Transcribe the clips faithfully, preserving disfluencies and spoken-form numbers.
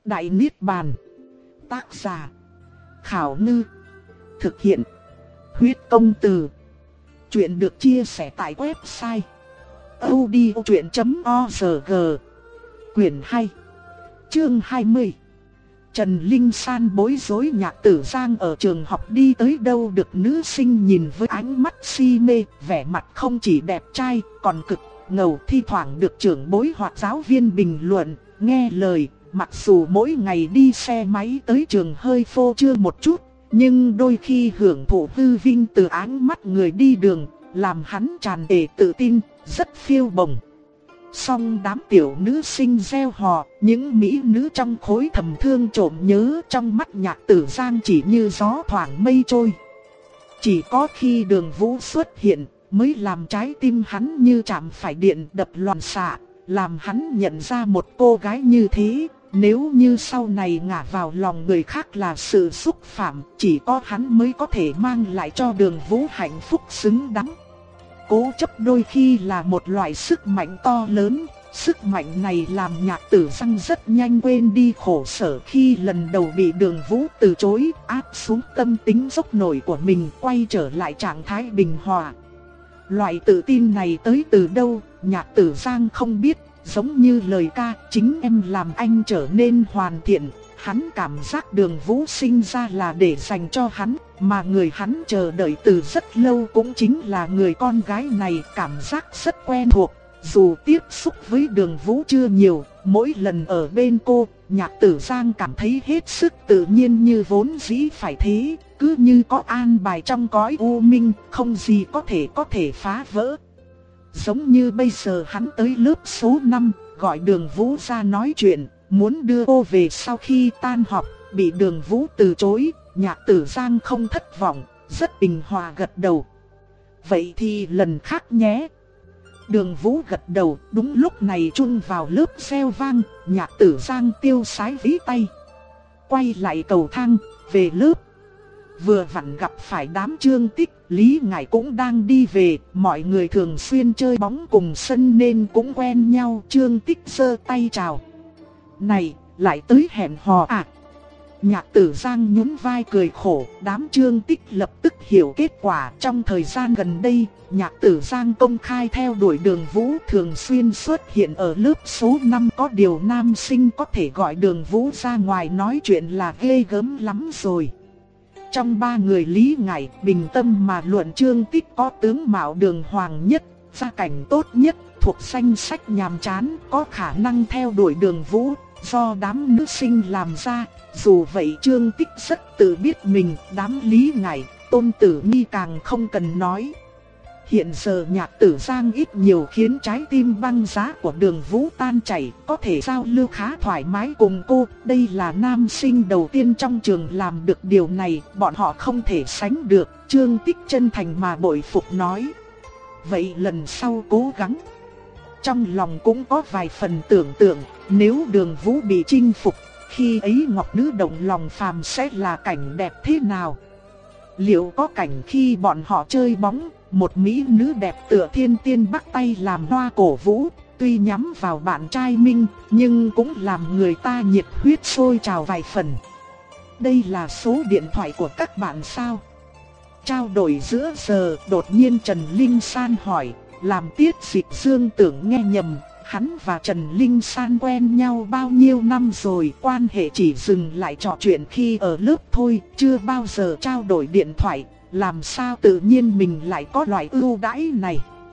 Đại Niết Bàn. Tác giả Khảo Ngư. Thực hiện Huyết Công Từ. Chuyện được chia sẻ tại website audiochuyện chấm org. Quyển hai, chương hai mươi. Trần Linh San bối rối. Nhạc Tử Giang ở trường học đi tới đâu được nữ sinh nhìn với ánh mắt si mê, vẻ mặt không chỉ đẹp trai còn cực ngầu, thi thoảng được trưởng bối hoặc giáo viên bình luận, nghe lời. Mặc dù mỗi ngày đi xe máy tới trường hơi phô trương một chút, nhưng đôi khi hưởng thụ hư vinh từ ánh mắt người đi đường, làm hắn tràn đầy tự tin, rất phiêu bồng. Song đám tiểu nữ sinh reo hò, những mỹ nữ trong khối thầm thương trộm nhớ, trong mắt Nhạc Tử Giang chỉ như gió thoảng mây trôi. Chỉ có khi Đường Vũ xuất hiện mới làm trái tim hắn như chạm phải điện đập loạn xạ, làm hắn nhận ra một cô gái như thế, nếu như sau này ngả vào lòng người khác là sự xúc phạm, chỉ có hắn mới có thể mang lại cho Đường Vũ hạnh phúc xứng đáng. Cố chấp đôi khi là một loại sức mạnh to lớn, sức mạnh này làm Nhạc Tử Giang rất nhanh quên đi khổ sở khi lần đầu bị Đường Vũ từ chối, áp xuống tâm tính dốc nổi của mình, quay trở lại trạng thái bình hòa. Loại tự tin này tới từ đâu, Nhạc Tử Giang không biết, giống như lời ca chính em làm anh trở nên hoàn thiện. Hắn cảm giác Đường Vũ sinh ra là để dành cho hắn, mà người hắn chờ đợi từ rất lâu cũng chính là người con gái này. Cảm giác rất quen thuộc, dù tiếp xúc với Đường Vũ chưa nhiều, mỗi lần ở bên cô, Nhạc Tử Giang cảm thấy hết sức tự nhiên, như vốn dĩ phải thế, cứ như có an bài trong cõi u minh, không gì có thể có thể phá vỡ. Giống như bây giờ hắn tới lớp số năm, gọi Đường Vũ ra nói chuyện, muốn đưa cô về sau khi tan học, bị Đường Vũ từ chối. Nhạc Tử Giang không thất vọng, rất bình hòa gật đầu. Vậy thì lần khác nhé. Đường Vũ gật đầu. Đúng lúc này chuông vào lớp reo vang, Nhạc Tử Giang tiêu sái ví tay, quay lại cầu thang, về lớp. Vừa vặn gặp phải đám Trương Tích, Lý Ngải cũng đang đi về, mọi người thường xuyên chơi bóng cùng sân nên cũng quen nhau. Trương Tích giơ tay chào. Này, lại tới hẹn hò à? Nhạc Tử Giang nhún vai cười khổ. Đám Trương Tích lập tức hiểu kết quả. Trong thời gian gần đây, Nhạc Tử Giang công khai theo đuổi Đường Vũ, thường xuyên xuất hiện ở lớp số năm. Có điều nam sinh có thể gọi Đường Vũ ra ngoài nói chuyện là ghê gớm lắm rồi. Trong ba người Lý Ngải, bình tâm mà luận, Trương Tích có tướng mạo đường hoàng nhất, gia cảnh tốt nhất, thuộc danh sách nhàm chán, có khả năng theo đuổi Đường Vũ, do đám nữ sinh làm ra. Dù vậy Trương Tích rất tự biết mình, đám Lý Ngải, Tôn Tử Nhi càng không cần nói. Hiện giờ Nhạc Tử Giang ít nhiều khiến trái tim băng giá của Đường Vũ tan chảy, có thể giao lưu khá thoải mái cùng cô. Đây là nam sinh đầu tiên trong trường làm được điều này, bọn họ không thể sánh được. Trương Tích chân thành mà bội phục nói. Vậy lần sau cố gắng. Trong lòng cũng có vài phần tưởng tượng, nếu Đường Vũ bị chinh phục, khi ấy ngọc nữ động lòng phàm sẽ là cảnh đẹp thế nào? Liệu có cảnh khi bọn họ chơi bóng, một mỹ nữ đẹp tựa thiên tiên bắt tay làm hoa cổ vũ, tuy nhắm vào bạn trai Minh, nhưng cũng làm người ta nhiệt huyết sôi trào vài phần. Đây là số điện thoại của các bạn sao? Trao đổi giữa giờ, đột nhiên Trần Linh San hỏi, làm Tiết Dịch Dương tưởng nghe nhầm. Hắn và Trần Linh San quen nhau bao nhiêu năm rồi, quan hệ chỉ dừng lại trò chuyện khi ở lớp thôi, chưa bao giờ trao đổi điện thoại. Làm sao tự nhiên mình lại có loại ưu đãi này?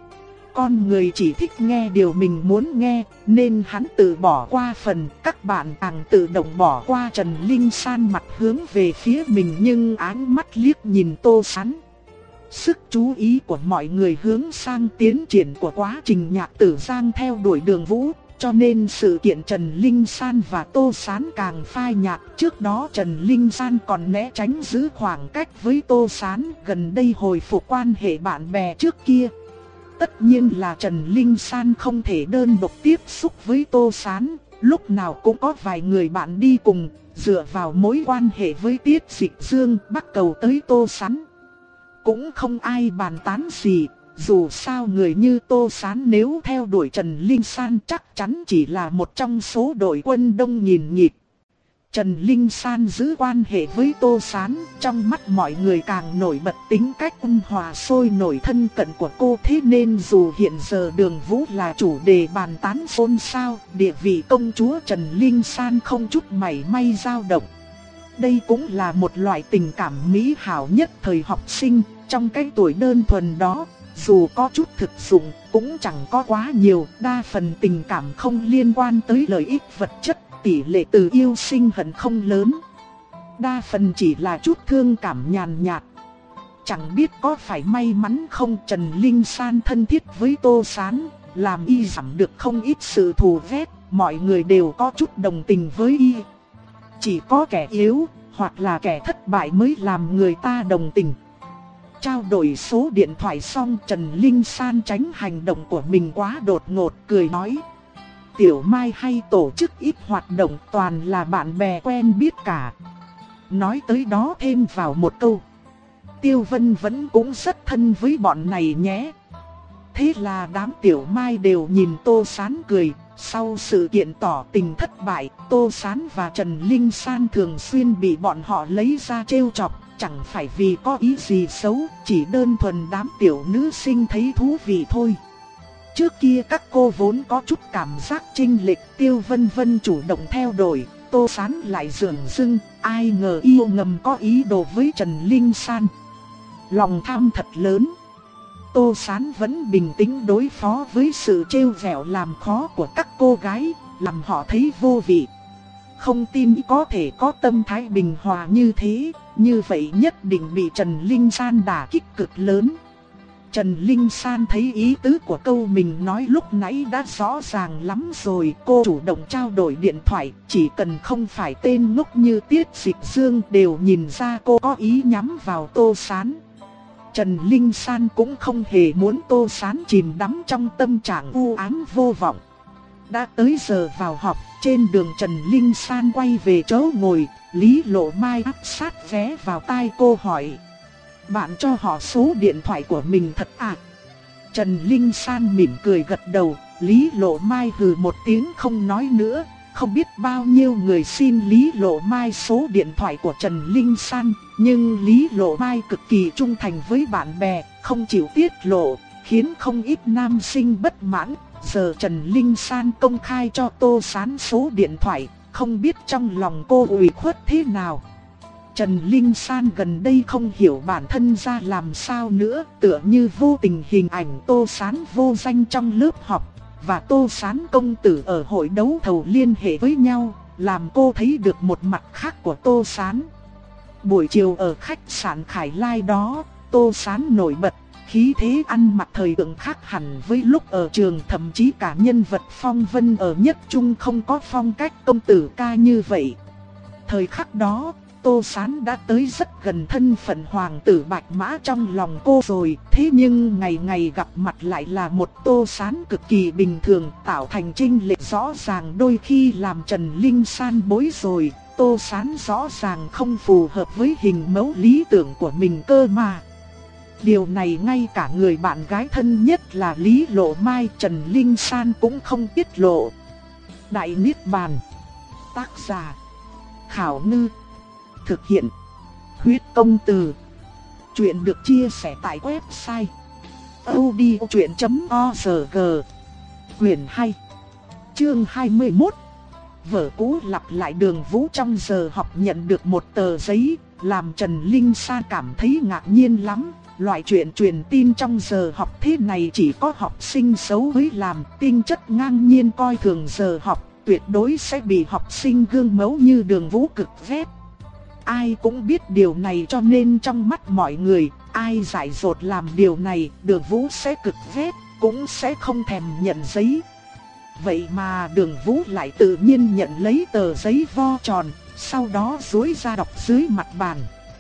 Con người chỉ thích nghe điều mình muốn nghe, nên hắn tự bỏ qua phần, các bạn càng tự động bỏ qua. Trần Linh San mặt hướng về phía mình nhưng ánh mắt liếc nhìn Tô Sán. Sức chú ý của mọi người hướng sang tiến triển của quá trình Nhạc Tử Giang theo đuổi Đường Vũ, cho nên sự kiện Trần Linh San và Tô Sán càng phai nhạt. Trước đó Trần Linh San còn né tránh giữ khoảng cách với Tô Sán, gần đây hồi phục quan hệ bạn bè trước kia. Tất nhiên là Trần Linh San không thể đơn độc tiếp xúc với Tô Sán, lúc nào cũng có vài người bạn đi cùng, dựa vào mối quan hệ với Tiết Dịch Dương bắt cầu tới Tô Sán. Cũng không ai bàn tán gì, dù sao người như Tô Sán nếu theo đuổi Trần Linh San chắc chắn chỉ là một trong số đội quân đông nghìn nghịt. Trần Linh San giữ quan hệ với Tô Sán, trong mắt mọi người càng nổi bật tính cách ôn hòa sôi nổi thân cận của cô. Thế nên dù hiện giờ Đường Vũ là chủ đề bàn tán xôn xao, địa vị công chúa Trần Linh San không chút mảy may dao động. Đây cũng là một loại tình cảm mỹ hảo nhất thời học sinh, trong cái tuổi đơn thuần đó, dù có chút thực dụng, cũng chẳng có quá nhiều, đa phần tình cảm không liên quan tới lợi ích vật chất. Tỷ lệ từ yêu sinh hận không lớn, đa phần chỉ là chút thương cảm nhàn nhạt. Chẳng biết có phải may mắn không, Trần Linh San thân thiết với Tô Sán, làm y giảm được không ít sự thù ghét, mọi người đều có chút đồng tình với y. Chỉ có kẻ yếu, hoặc là kẻ thất bại mới làm người ta đồng tình. Trao đổi số điện thoại xong, Trần Linh San tránh hành động của mình quá đột ngột, cười nói: Tiểu Mai hay tổ chức ít hoạt động, toàn là bạn bè quen biết cả. Nói tới đó thêm vào một câu: Tiêu Vân vẫn cũng rất thân với bọn này nhé. Thế là đám Tiểu Mai đều nhìn Tô Sán cười. Sau sự kiện tỏ tình thất bại, Tô Sán và Trần Linh San thường xuyên bị bọn họ lấy ra trêu chọc. Chẳng phải vì có ý gì xấu, chỉ đơn thuần đám tiểu nữ sinh thấy thú vị thôi. Trước kia các cô vốn có chút cảm giác chênh lệch, Tiêu Vân Vân chủ động theo đuổi, Tô Sán lại dửng dưng, ai ngờ yêu ngầm có ý đồ với Trần Linh San. Lòng tham thật lớn. Tô Sán vẫn bình tĩnh đối phó với sự trêu vẹo làm khó của các cô gái, làm họ thấy vô vị. Không tin có thể có tâm thái bình hòa như thế, như vậy nhất định bị Trần Linh San đả kích cực lớn. Trần Linh San thấy ý tứ của câu mình nói lúc nãy đã rõ ràng lắm rồi. Cô chủ động trao đổi điện thoại, chỉ cần không phải tên ngốc như Tiết Dịch Dương đều nhìn ra cô có ý nhắm vào Tô Sán. Trần Linh San cũng không hề muốn Tô Sán chìm đắm trong tâm trạng u ám vô vọng. Đã tới giờ vào học, trên đường Trần Linh San quay về chỗ ngồi, Lý Lộ Mai áp sát ghé vào tai cô hỏi: Bạn cho họ số điện thoại của mình thật à? Trần Linh San mỉm cười gật đầu, Lý Lộ Mai hừ một tiếng không nói nữa. Không biết bao nhiêu người xin Lý Lộ Mai số điện thoại của Trần Linh San, nhưng Lý Lộ Mai cực kỳ trung thành với bạn bè, không chịu tiết lộ, khiến không ít nam sinh bất mãn. Giờ Trần Linh San công khai cho Tô Sán số điện thoại, không biết trong lòng cô ủy khuất thế nào. Trần Linh San gần đây không hiểu bản thân ra làm sao nữa, tựa như vô tình hình ảnh Tô Sán vô danh trong lớp học và Tô Sán công tử ở hội đấu thầu liên hệ với nhau, làm cô thấy được một mặt khác của Tô Sán. Buổi chiều ở khách sạn Khải Lai đó, Tô Sán nổi bật, khí thế ăn mặc thời tượng khác hẳn với lúc ở trường, thậm chí cả nhân vật phong vân ở Nhất Trung không có phong cách công tử ca như vậy. Thời khắc đó, Tô Sán đã tới rất gần thân phận hoàng tử Bạch Mã trong lòng cô rồi, thế nhưng ngày ngày gặp mặt lại là một Tô Sán cực kỳ bình thường, tạo thành chênh lệch rõ ràng, đôi khi làm Trần Linh San bối rồi. Tô Sán rõ ràng không phù hợp với hình mẫu lý tưởng của mình cơ mà. Điều này ngay cả người bạn gái thân nhất là Lý Lộ Mai, Trần Linh San cũng không tiết lộ. Đại Niết Bàn. Tác giả: Khảo Ngư. Thực hiện: Huyết Công Từ. Chuyện được chia sẻ tại website audiochuyện chấm org. Quyền hai. Chương hai mươi mốt. Vở cũ lặp lại. Đường Vũ trong giờ học nhận được một tờ giấy, làm Trần Linh San cảm thấy ngạc nhiên lắm. Loại chuyện truyền tin trong giờ học thế này chỉ có học sinh xấu mới làm, tinh chất ngang nhiên coi thường giờ học, tuyệt đối sẽ bị học sinh gương mẫu như Đường Vũ cực ghét. Ai cũng biết điều này cho nên trong mắt mọi người, ai dại dột làm điều này, Đường Vũ sẽ cực ghét, cũng sẽ không thèm nhận giấy. Vậy mà Đường Vũ lại tự nhiên nhận lấy tờ giấy vo tròn, sau đó duỗi ra đọc dưới mặt bàn.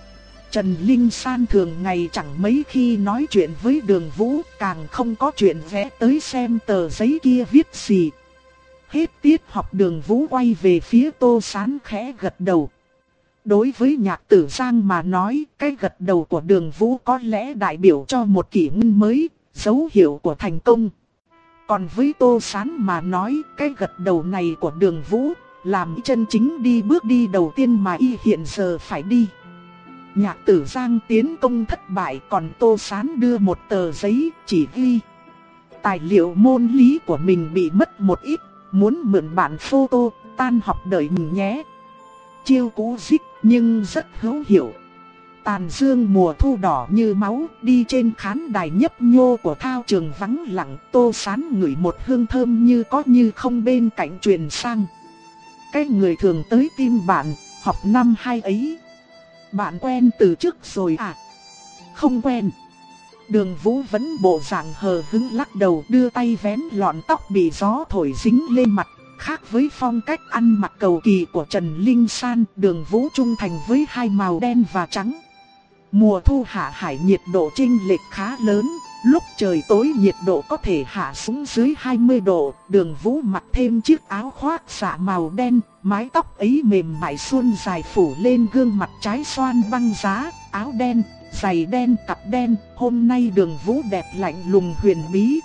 Trần Linh San thường ngày chẳng mấy khi nói chuyện với Đường Vũ, càng không có chuyện vẽ tới xem tờ giấy kia viết gì. Hết tiết học Đường Vũ quay về phía Tô Sán khẽ gật đầu. Đối với Nhạc Tử Giang mà nói, cái gật đầu của Đường Vũ có lẽ đại biểu cho một kỷ nguyên mới, dấu hiệu của thành công. Còn với Tô Sán mà nói, cái gật đầu này của Đường Vũ làm chân chính đi bước đi đầu tiên mà y hiện giờ phải đi. Nhạc Tử Giang tiến công thất bại, còn Tô Sán đưa một tờ giấy chỉ ghi tài liệu môn lý của mình bị mất một ít, muốn mượn bản photo, tan học đợi mình nhé. Chiêu cũ dích nhưng rất hữu hiệu. Tàn dương mùa thu đỏ như máu, đi trên khán đài nhấp nhô của thao trường vắng lặng, Tô Sán ngửi một hương thơm như có như không bên cạnh truyền sang. Cái người thường tới tìm bạn, học năm hai ấy. Bạn quen từ trước rồi à? Không quen. Đường Vũ vẫn bộ dạng hờ hững lắc đầu, đưa tay vén lọn tóc bị gió thổi dính lên mặt. Khác với phong cách ăn mặc cầu kỳ của Trần Linh San, Đường Vũ trung thành với hai màu đen và trắng. Mùa thu hạ hải nhiệt độ chênh lệch khá lớn, lúc trời tối nhiệt độ có thể hạ xuống dưới hai mươi độ. Đường Vũ mặc thêm chiếc áo khoác dạ màu đen, mái tóc ấy mềm mại suôn dài phủ lên gương mặt trái xoan băng giá, áo đen, giày đen, cặp đen. Hôm nay Đường Vũ đẹp lạnh lùng huyền bí.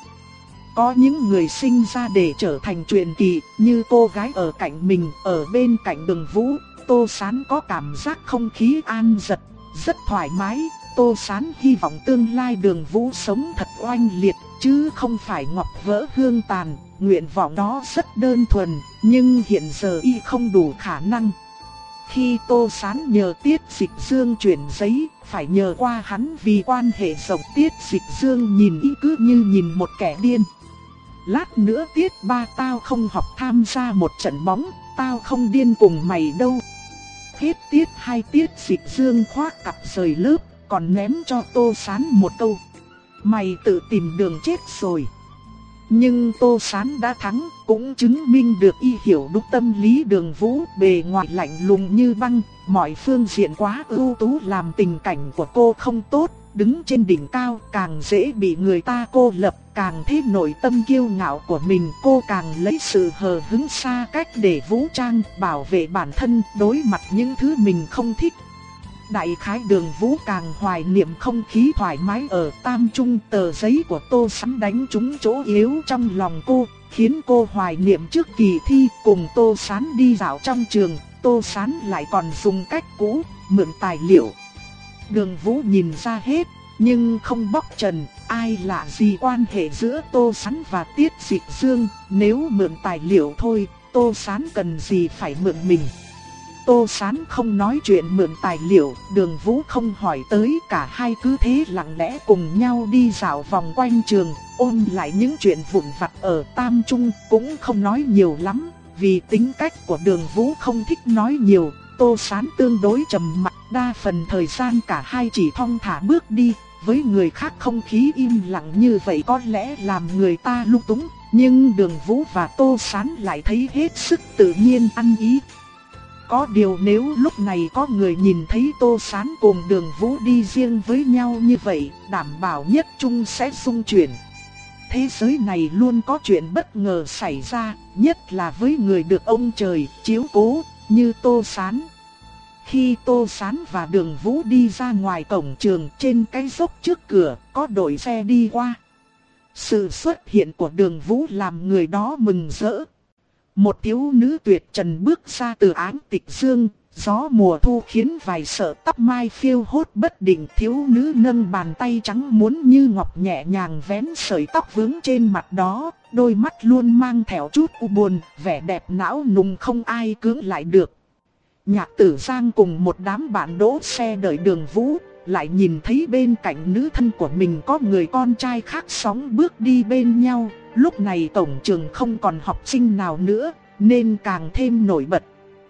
Có những người sinh ra để trở thành truyền kỳ, như cô gái ở cạnh mình. Ở bên cạnh Đường Vũ, Tô Sán có cảm giác không khí an giật, rất thoải mái. Tô Sán hy vọng tương lai Đường Vũ sống thật oanh liệt, chứ không phải ngọc vỡ hương tàn. Nguyện vọng đó rất đơn thuần, nhưng hiện giờ y không đủ khả năng. Khi Tô Sán nhờ Tiết Dịch Dương chuyển giấy, phải nhờ qua hắn vì quan hệ rộng. Tiết Dịch Dương nhìn y cứ như nhìn một kẻ điên. Lát nữa Tiết ba tao không học tham gia một trận bóng, tao không điên cùng mày đâu. Hết tiết hai Tiết Dịch Dương khoác cặp rời lớp, còn ném cho Tô Sán một câu: mày tự tìm đường chết rồi. Nhưng Tô Sán đã thắng, cũng chứng minh được y hiểu đúng tâm lý Đường Vũ. Bề ngoài lạnh lùng như băng, mọi phương diện quá ưu tú làm tình cảnh của cô không tốt. Đứng trên đỉnh cao càng dễ bị người ta cô lập, càng thấy nội tâm kiêu ngạo của mình. Cô càng lấy sự hờ hững xa cách để vũ trang, bảo vệ bản thân đối mặt những thứ mình không thích. Đại khái Đường Vũ càng hoài niệm không khí thoải mái ở Tam Trung. Tờ giấy của Tô Sán đánh trúng chỗ yếu trong lòng cô, khiến cô hoài niệm trước kỳ thi. Cùng Tô Sán đi dạo trong trường, Tô Sán lại còn dùng cách cũ, mượn tài liệu. Đường Vũ nhìn ra hết, nhưng không bóc trần. Ai lạ gì quan hệ giữa Tô Sán và Tiết Dịch Dương. Nếu mượn tài liệu thôi, Tô Sán cần gì phải mượn mình. Tô Sán không nói chuyện mượn tài liệu, Đường Vũ không hỏi tới. Cả hai cứ thế lặng lẽ cùng nhau đi dạo vòng quanh trường, ôn lại những chuyện vụn vặt ở Tam Trung. Cũng không nói nhiều lắm, vì tính cách của Đường Vũ không thích nói nhiều. Tô Sán tương đối trầm mặc, đa phần thời gian cả hai chỉ thong thả bước đi. Với người khác không khí im lặng như vậy có lẽ làm người ta lung túng, nhưng Đường Vũ và Tô Sán lại thấy hết sức tự nhiên ăn ý. Có điều nếu lúc này có người nhìn thấy Tô Sán cùng Đường Vũ đi riêng với nhau như vậy, đảm bảo nhất Trung sẽ xung chuyển. Thế giới này luôn có chuyện bất ngờ xảy ra, nhất là với người được ông trời chiếu cố như Tô Sán. Khi Tô Sán và Đường Vũ đi ra ngoài cổng trường, trên cái dốc trước cửa có đội xe đi qua. Sự xuất hiện của Đường Vũ làm người đó mừng rỡ. Một thiếu nữ tuyệt trần bước ra từ áng tịch dương, gió mùa thu khiến vài sợi tóc mai phiêu hốt bất định. Thiếu nữ nâng bàn tay trắng muốn như ngọc nhẹ nhàng vén sợi tóc vướng trên mặt đó, đôi mắt luôn mang theo chút u buồn, vẻ đẹp não nùng không ai cưỡng lại được. Nhạc Tử Giang cùng một đám bạn đỗ xe đợi Đường Vũ, lại nhìn thấy bên cạnh nữ thân của mình có người con trai khác sóng bước đi bên nhau. Lúc này cổng trường không còn học sinh nào nữa, nên càng thêm nổi bật.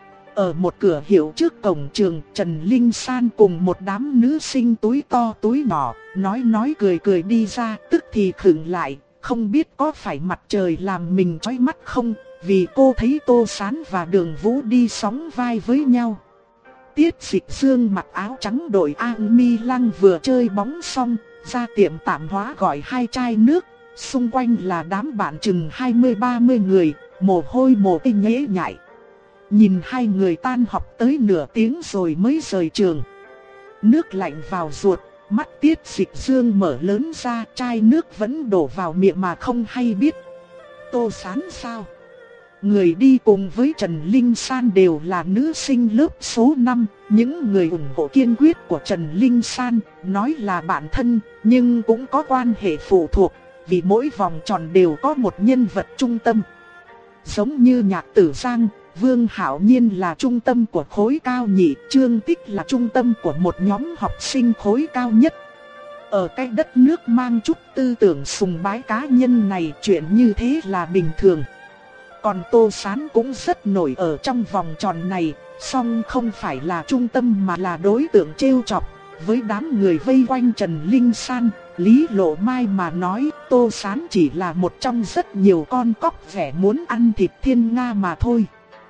Ở một cửa hiệu trước cổng trường, Trần Linh San cùng một đám nữ sinh túi to túi nhỏ, nói nói cười cười đi ra, tức thì khựng lại, không biết có phải mặt trời làm mình chói mắt không, vì cô thấy Tô Sán và Đường Vũ đi sóng vai với nhau. Tiết Dịch Dương mặc áo trắng đội An Mi Lăng vừa chơi bóng xong, ra tiệm tạp hóa gọi hai chai nước. Xung quanh là đám bạn chừng hai mươi ba mươi người, mồ hôi mồ kê nhễ nhại. Nhìn hai người tan học tới nửa tiếng rồi mới rời trường. Nước lạnh vào ruột, mắt Tiết Dịch Dương mở lớn ra, chai nước vẫn đổ vào miệng mà không hay biết. Tô Sán sao? Người đi cùng với Trần Linh San đều là nữ sinh lớp số năm, những người ủng hộ kiên quyết của Trần Linh San, nói là bạn thân, nhưng cũng có quan hệ phụ thuộc, vì mỗi vòng tròn đều có một nhân vật trung tâm. Giống như Nhạc Tử Giang, Vương Hạo Nhiên là trung tâm của khối cao nhị, Trương Tích là trung tâm của một nhóm học sinh khối cao nhất. Ở cái đất nước mang chút tư tưởng sùng bái cá nhân này, chuyện như thế là bình thường. Còn Tô Sán cũng rất nổi ở trong vòng tròn này, song không phải là trung tâm mà là đối tượng trêu chọc. Với đám người vây quanh Trần Linh San, Lý Lộ Mai mà nói, Tô Sán chỉ là một trong rất nhiều con cóc vẻ muốn ăn thịt thiên nga mà thôi.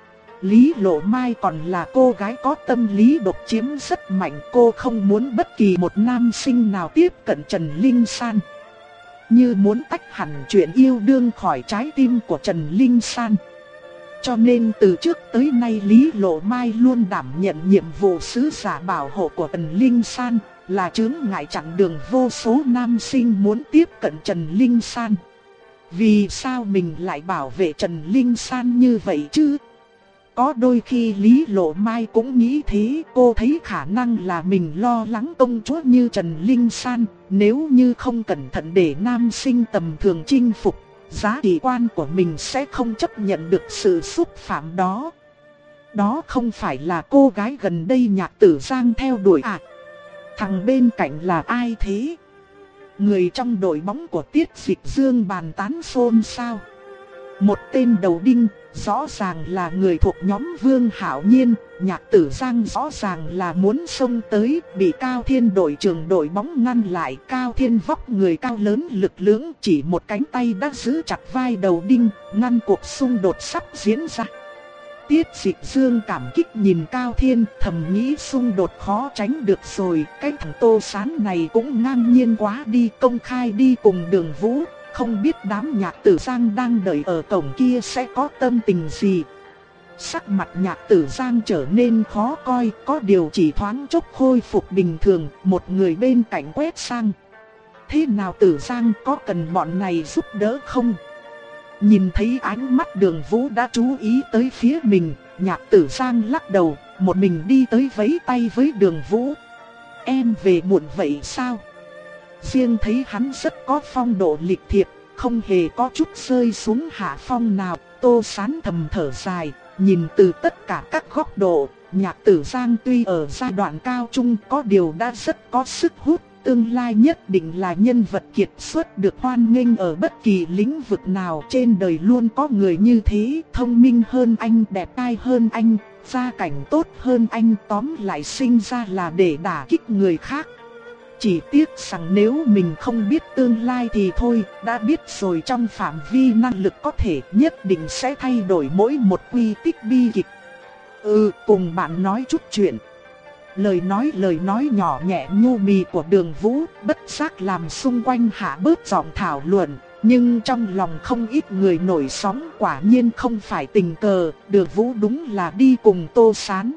Lý Lộ Mai còn là cô gái có tâm lý độc chiếm rất mạnh, cô không muốn bất kỳ một nam sinh nào tiếp cận Trần Linh San. Như muốn tách hẳn chuyện yêu đương khỏi trái tim của Trần Linh San. Cho nên từ trước tới nay Lý Lộ Mai luôn đảm nhận nhiệm vụ sứ giả bảo hộ của Trần Linh San, là chướng ngại chặn đường vô số nam sinh muốn tiếp cận Trần Linh San. Vì sao mình lại bảo vệ Trần Linh San như vậy chứ? Có đôi khi Lý Lộ Mai cũng nghĩ thế, cô thấy khả năng là mình lo lắng công chúa như Trần Linh San, nếu như không cẩn thận để nam sinh tầm thường chinh phục, giá trị quan của mình sẽ không chấp nhận được sự xúc phạm đó. Đó không phải là cô gái gần đây Nhạc Tử Giang theo đuổi à? Thằng bên cạnh là ai thế? Người trong đội bóng của Tiết Dịch Dương bàn tán xôn xao. Một tên đầu đinh, rõ ràng là người thuộc nhóm Vương Hạo Nhiên, Nhạc Tử Giang rõ ràng là muốn xông tới, bị Cao Thiên đội trưởng đội bóng ngăn lại. Cao Thiên vóc người cao lớn lực lưỡng, chỉ một cánh tay đã giữ chặt vai đầu đinh, ngăn cuộc xung đột sắp diễn ra. Tiết Dịch Dương cảm kích nhìn Cao Thiên, thầm nghĩ xung đột khó tránh được rồi, cái thằng Tô Sán này cũng ngang nhiên quá đi, công khai đi cùng Đường Vũ. Không biết đám Nhạc Tử Giang đang đợi ở cổng kia sẽ có tâm tình gì. Sắc mặt Nhạc Tử Giang trở nên khó coi, có điều chỉ thoáng chốc khôi phục bình thường. Một người bên cạnh quét sang. Thế nào Tử Giang, có cần bọn này giúp đỡ không? Nhìn thấy ánh mắt Đường Vũ đã chú ý tới phía mình, Nhạc Tử Giang lắc đầu, một mình đi tới vẫy tay với Đường Vũ. Em về muộn vậy sao? Riêng thấy hắn rất có phong độ lịch thiệp, không hề có chút rơi xuống hạ phong nào. Tô Sán thầm thở dài, nhìn từ tất cả các góc độ, Nhạc Tử Giang tuy ở giai đoạn cao trung có điều đã rất có sức hút, tương lai nhất định là nhân vật kiệt xuất được hoan nghênh ở bất kỳ lĩnh vực nào. Trên đời luôn có người như thế, thông minh hơn anh, đẹp trai hơn anh, gia cảnh tốt hơn anh, tóm lại sinh ra là để đả kích người khác. Chỉ tiếc rằng nếu mình không biết tương lai thì thôi, đã biết rồi trong phạm vi năng lực có thể nhất định sẽ thay đổi mỗi một quy tích bi kịch. Ừ, cùng bạn nói chút chuyện. Lời nói lời nói nhỏ nhẹ nhu mì của Đường Vũ bất giác làm xung quanh hạ bớt giọng thảo luận. Nhưng trong lòng không ít người nổi sóng, quả nhiên không phải tình cờ, Đường Vũ đúng là đi cùng Tô Sán.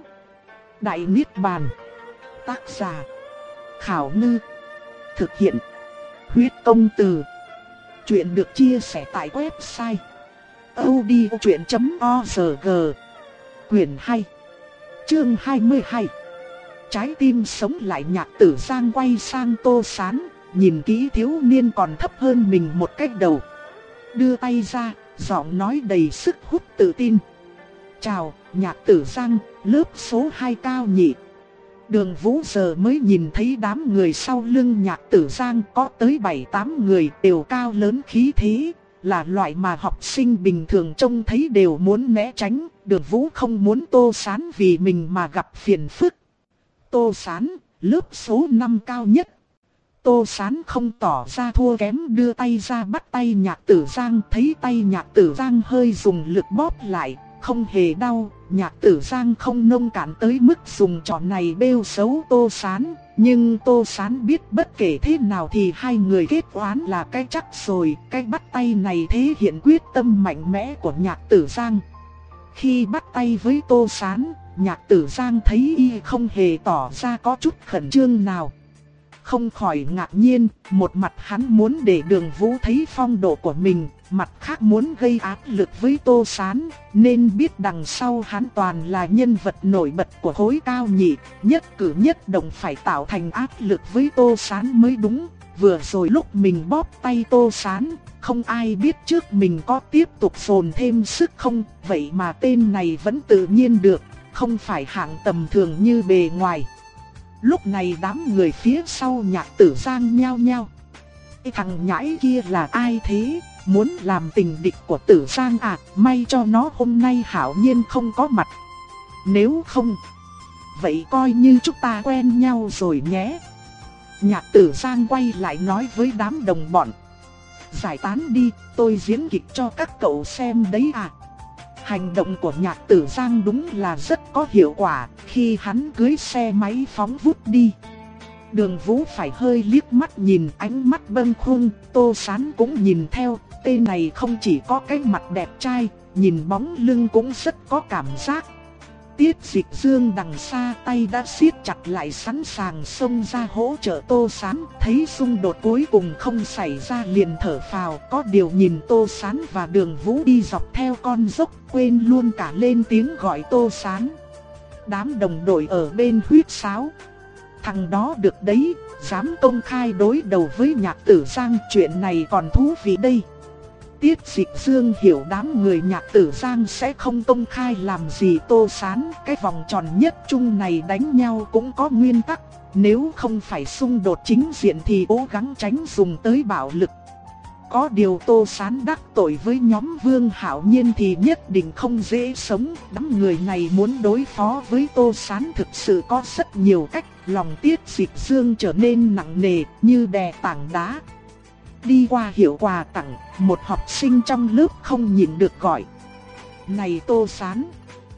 Đại Niết Bàn. Tác giả Khảo Ngư. Thực hiện Huyết Công Từ. Chuyện được chia sẻ tại website audiochuyện chấm org. Quyển hai, chương hai mươi hai. Trái tim sống lại. Nhạc Tử Giang quay sang Tô Sán, nhìn kỹ thiếu niên còn thấp hơn mình một cái đầu, đưa tay ra, giọng nói đầy sức hút tự tin. Chào, Nhạc Tử Giang, lớp số hai cao nhị. Đường Vũ giờ mới nhìn thấy đám người sau lưng Nhạc Tử Giang có tới bảy tám người, đều cao lớn khí thế, là loại mà học sinh bình thường trông thấy đều muốn né tránh. Đường Vũ không muốn Tô Sán vì mình mà gặp phiền phức. Tô Sán, lớp số năm cao nhất. Tô Sán không tỏ ra thua kém, đưa tay ra bắt tay Nhạc Tử Giang, thấy tay Nhạc Tử Giang hơi dùng lực bóp lại, không hề đau. Nhạc Tử Giang không nông cạn tới mức dùng trò này bêu xấu Tô Sán, nhưng Tô Sán biết bất kể thế nào thì hai người kết oán là cái chắc rồi. Cái bắt tay này thể hiện quyết tâm mạnh mẽ của Nhạc Tử Giang. Khi bắt tay với Tô Sán, Nhạc Tử Giang thấy y không hề tỏ ra có chút khẩn trương nào. Không khỏi ngạc nhiên, một mặt hắn muốn để Đường Vũ thấy phong độ của mình, mặt khác muốn gây áp lực với Tô Sán, nên biết đằng sau hắn toàn là nhân vật nổi bật của khối cao nhị, nhất cử nhất động phải tạo thành áp lực với Tô Sán mới đúng. Vừa rồi lúc mình bóp tay Tô Sán, không ai biết trước mình có tiếp tục dồn thêm sức không, vậy mà tên này vẫn tự nhiên được, không phải hạng tầm thường như bề ngoài. Lúc này đám người phía sau Nhạc Tử Giang nhao nhao. Cái thằng nhãi kia là ai thế? Muốn làm tình địch của Tử Giang à? May cho nó hôm nay Hạo Nhiên không có mặt. Nếu không, vậy coi như chúng ta quen nhau rồi nhé. Nhạc Tử Giang quay lại nói với đám đồng bọn. Giải tán đi, tôi diễn kịch cho các cậu xem đấy à. Hành động của Nhạc Tử Giang đúng là rất có hiệu quả, khi hắn cưỡi xe máy phóng vút đi. Đường Vũ phải hơi liếc mắt nhìn, ánh mắt bâng khuâng, Tô Sán cũng nhìn theo, tên này không chỉ có cái mặt đẹp trai, nhìn bóng lưng cũng rất có cảm giác. Tiết Dịch Dương đằng xa tay đã siết chặt lại sẵn sàng xông ra hỗ trợ Tô Sán, thấy xung đột cuối cùng không xảy ra liền thở phào, có điều nhìn Tô Sán và Đường Vũ đi dọc theo con dốc, quên luôn cả lên tiếng gọi Tô Sán. Đám đồng đội ở bên huýt sáo. Thằng đó được đấy, dám công khai đối đầu với Nhạc Tử Giang, chuyện này còn thú vị đây. Tiết Dịch Dương hiểu đám người Nhạc Tử Giang sẽ không công khai làm gì Tô Sán, cái vòng tròn nhất trung này đánh nhau cũng có nguyên tắc, nếu không phải xung đột chính diện thì cố gắng tránh dùng tới bạo lực. Có điều Tô Sán đắc tội với nhóm Vương Hạo Nhiên thì nhất định không dễ sống, đám người này muốn đối phó với Tô Sán thực sự có rất nhiều cách, lòng Tiết Dịch Dương trở nên nặng nề như đè tảng đá. Đi qua hiệu quà tặng, một học sinh trong lớp không nhịn được gọi. Này Tô Sán!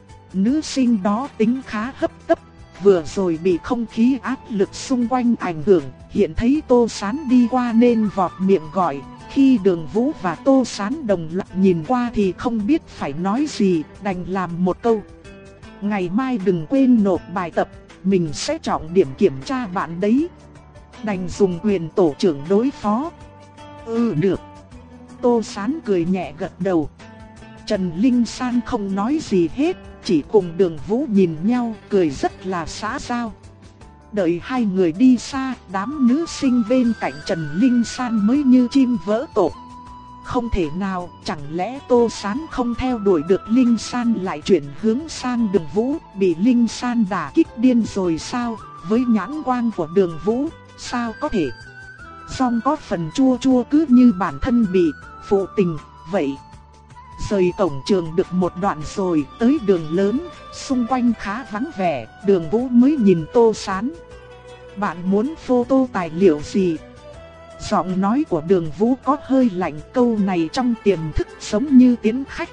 Nữ sinh đó tính khá hấp tấp, vừa rồi bị không khí áp lực xung quanh ảnh hưởng, hiện thấy Tô Sán đi qua nên vọt miệng gọi. Khi Đường Vũ và Tô Sán đồng loạt nhìn qua thì không biết phải nói gì, đành làm một câu. Ngày mai đừng quên nộp bài tập, mình sẽ trọng điểm kiểm tra bạn đấy. Đành dùng quyền tổ trưởng đối phó. Ừ được. Tô Sán cười nhẹ gật đầu. Trần Linh San không nói gì hết, chỉ cùng Đường Vũ nhìn nhau, cười rất là xã giao. Đợi hai người đi xa, đám nữ sinh bên cạnh Trần Linh San mới như chim vỡ tổ. Không thể nào, chẳng lẽ Tô Sán không theo đuổi được Linh San lại chuyển hướng sang Đường Vũ, bị Linh San đả kích điên rồi sao? Với nhãn quang của Đường Vũ, sao có thể? Song có phần chua chua cứ như bản thân bị phụ tình vậy. Rời cổng trường được một đoạn rồi, tới đường lớn, xung quanh khá vắng vẻ, Đường Vũ mới nhìn Tô Sán. Bạn muốn photo tài liệu gì? Giọng nói của Đường Vũ có hơi lạnh, câu này trong tiềm thức giống như tiến khách.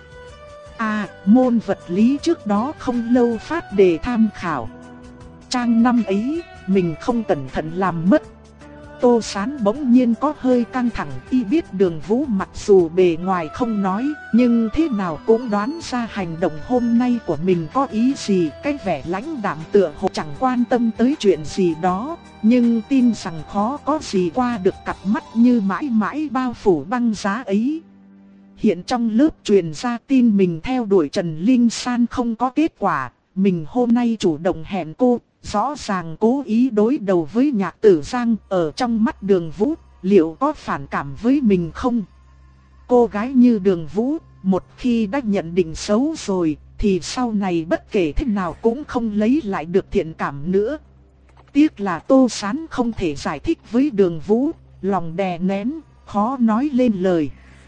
À, môn vật lý trước đó không lâu phát đề tham khảo. Trang năm ấy, mình không cẩn thận làm mất. Tô Sán bỗng nhiên có hơi căng thẳng, y biết Đường Vũ mặc dù bề ngoài không nói, nhưng thế nào cũng đoán ra hành động hôm nay của mình có ý gì. Cái vẻ lãnh đạm tựa hồ chẳng quan tâm tới chuyện gì đó, nhưng tin rằng khó có gì qua được cặp mắt như mãi mãi bao phủ băng giá ấy. Hiện trong lớp truyền ra tin mình theo đuổi Trần Linh San không có kết quả, mình hôm nay chủ động hẹn cô. Rõ ràng cố ý đối đầu với Nhạc Tử Giang, ở trong mắt Đường Vũ, liệu có phản cảm với mình không? Cô gái như Đường Vũ, một khi đã nhận định xấu rồi, thì sau này bất kể thế nào cũng không lấy lại được thiện cảm nữa. Tiếc là Tô Sán không thể giải thích với Đường Vũ, lòng đè nén, khó nói lên lời.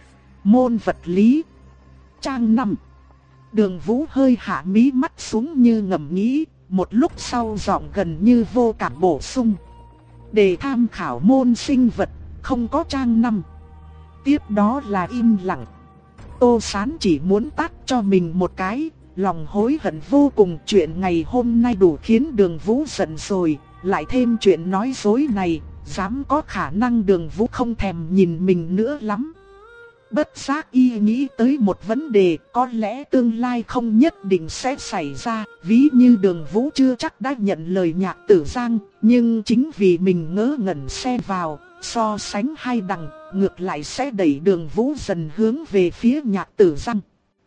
Môn vật lý. Trang năm. Đường Vũ hơi hạ mí mắt xuống như ngầm nghĩ. Một lúc sau giọng gần như vô cảm bổ sung. Để tham khảo môn sinh vật, không có trang năm. Tiếp đó là im lặng. Tô Sán chỉ muốn tát cho mình một cái, lòng hối hận vô cùng. Chuyện ngày hôm nay đủ khiến Đường Vũ giận rồi, lại thêm chuyện nói dối này, dám có khả năng Đường Vũ không thèm nhìn mình nữa lắm. Bất giác y nghĩ tới một vấn đề, có lẽ tương lai không nhất định sẽ xảy ra, ví như Đường Vũ chưa chắc đã nhận lời Nhạc Tử Giang, nhưng chính vì mình ngớ ngẩn xen vào, so sánh hai đằng, ngược lại sẽ đẩy Đường Vũ dần hướng về phía Nhạc Tử Giang.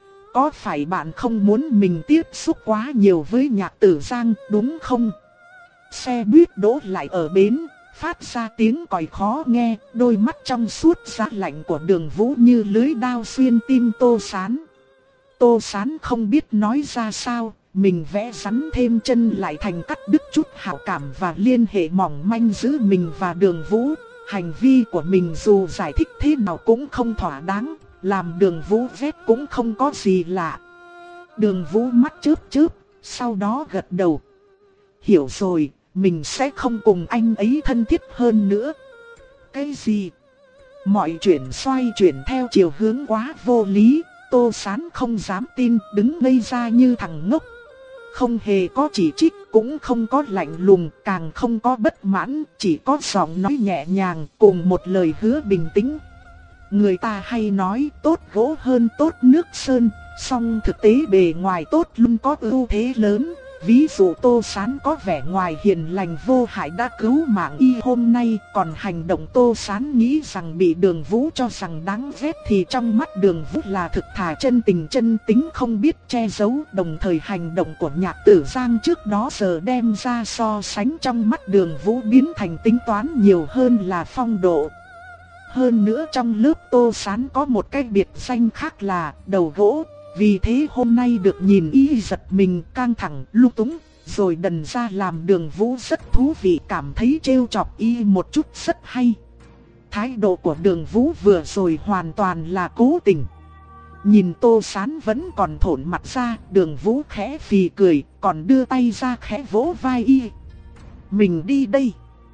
Có phải bạn không muốn mình tiếp xúc quá nhiều với Nhạc Tử Giang đúng không? Xe buýt đỗ lại ở bến, phát ra tiếng còi khó nghe, đôi mắt trong suốt giá lạnh của Đường Vũ như lưới đao xuyên tim Tô Sán. Tô Sán không biết nói ra sao, mình vẽ rắn thêm chân lại thành cắt đứt chút hảo cảm và liên hệ mỏng manh giữa mình và Đường Vũ. Hành vi của mình dù giải thích thế nào cũng không thỏa đáng, làm Đường Vũ ghét cũng không có gì lạ. Đường Vũ mắt chớp chớp, sau đó gật đầu. Hiểu rồi, mình sẽ không cùng anh ấy thân thiết hơn nữa. Cái gì? Mọi chuyện xoay chuyển theo chiều hướng quá vô lý, Tô Sán không dám tin, đứng ngây ra như thằng ngốc. Không hề có chỉ trích, cũng không có lạnh lùng, càng không có bất mãn, chỉ có giọng nói nhẹ nhàng cùng một lời hứa bình tĩnh. Người ta hay nói tốt gỗ hơn tốt nước sơn, song thực tế bề ngoài tốt luôn có ưu thế lớn. Ví dụ Tô Sán có vẻ ngoài hiền lành vô hại đã cứu mạng y hôm nay, còn hành động Tô Sán nghĩ rằng bị Đường Vũ cho rằng đáng ghét thì trong mắt Đường Vũ là thực thà chân tình chân tính không biết che giấu. Đồng thời hành động của Nhạc Tử Giang trước đó giờ đem ra so sánh trong mắt Đường Vũ biến thành tính toán nhiều hơn là phong độ. Hơn nữa trong lớp Tô Sán có một cái biệt danh khác là đầu gỗ. Vì thế hôm nay được nhìn y giật mình căng thẳng lung túng, rồi đần ra làm Đường Vũ rất thú vị, cảm thấy trêu chọc y một chút rất hay. Thái độ của Đường Vũ vừa rồi hoàn toàn là cố tình. Nhìn Tô Sán vẫn còn thổn mặt ra, Đường Vũ khẽ phì cười, còn đưa tay ra khẽ vỗ vai y. Mình đi đây.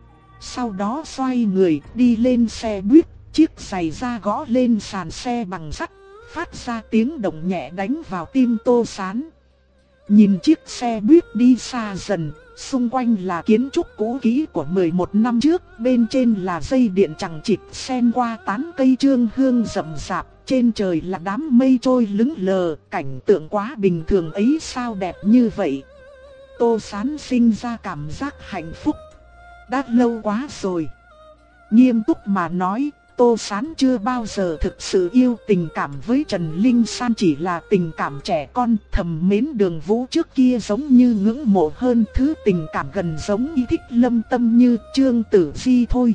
Sau đó xoay người đi lên xe buýt, chiếc giày da gõ lên sàn xe bằng sắt, phát ra tiếng động nhẹ đánh vào tim Tô Sán. Nhìn chiếc xe buýt đi xa dần, xung quanh là kiến trúc cũ kỹ của mười một năm trước, bên trên là dây điện chằng chịt xen qua tán cây trương hương rậm rạp, trên trời là đám mây trôi lững lờ, cảnh tượng quá bình thường ấy sao đẹp như vậy. Tô Sán sinh ra cảm giác hạnh phúc. Đã lâu quá rồi. Nghiêm túc mà nói, Tô Sán chưa bao giờ thực sự yêu. Tình cảm với Trần Linh San chỉ là tình cảm trẻ con, thầm mến Đường Vũ trước kia giống như ngưỡng mộ hơn, thứ tình cảm gần giống y thích Lâm Tâm như Trương Tử Di thôi.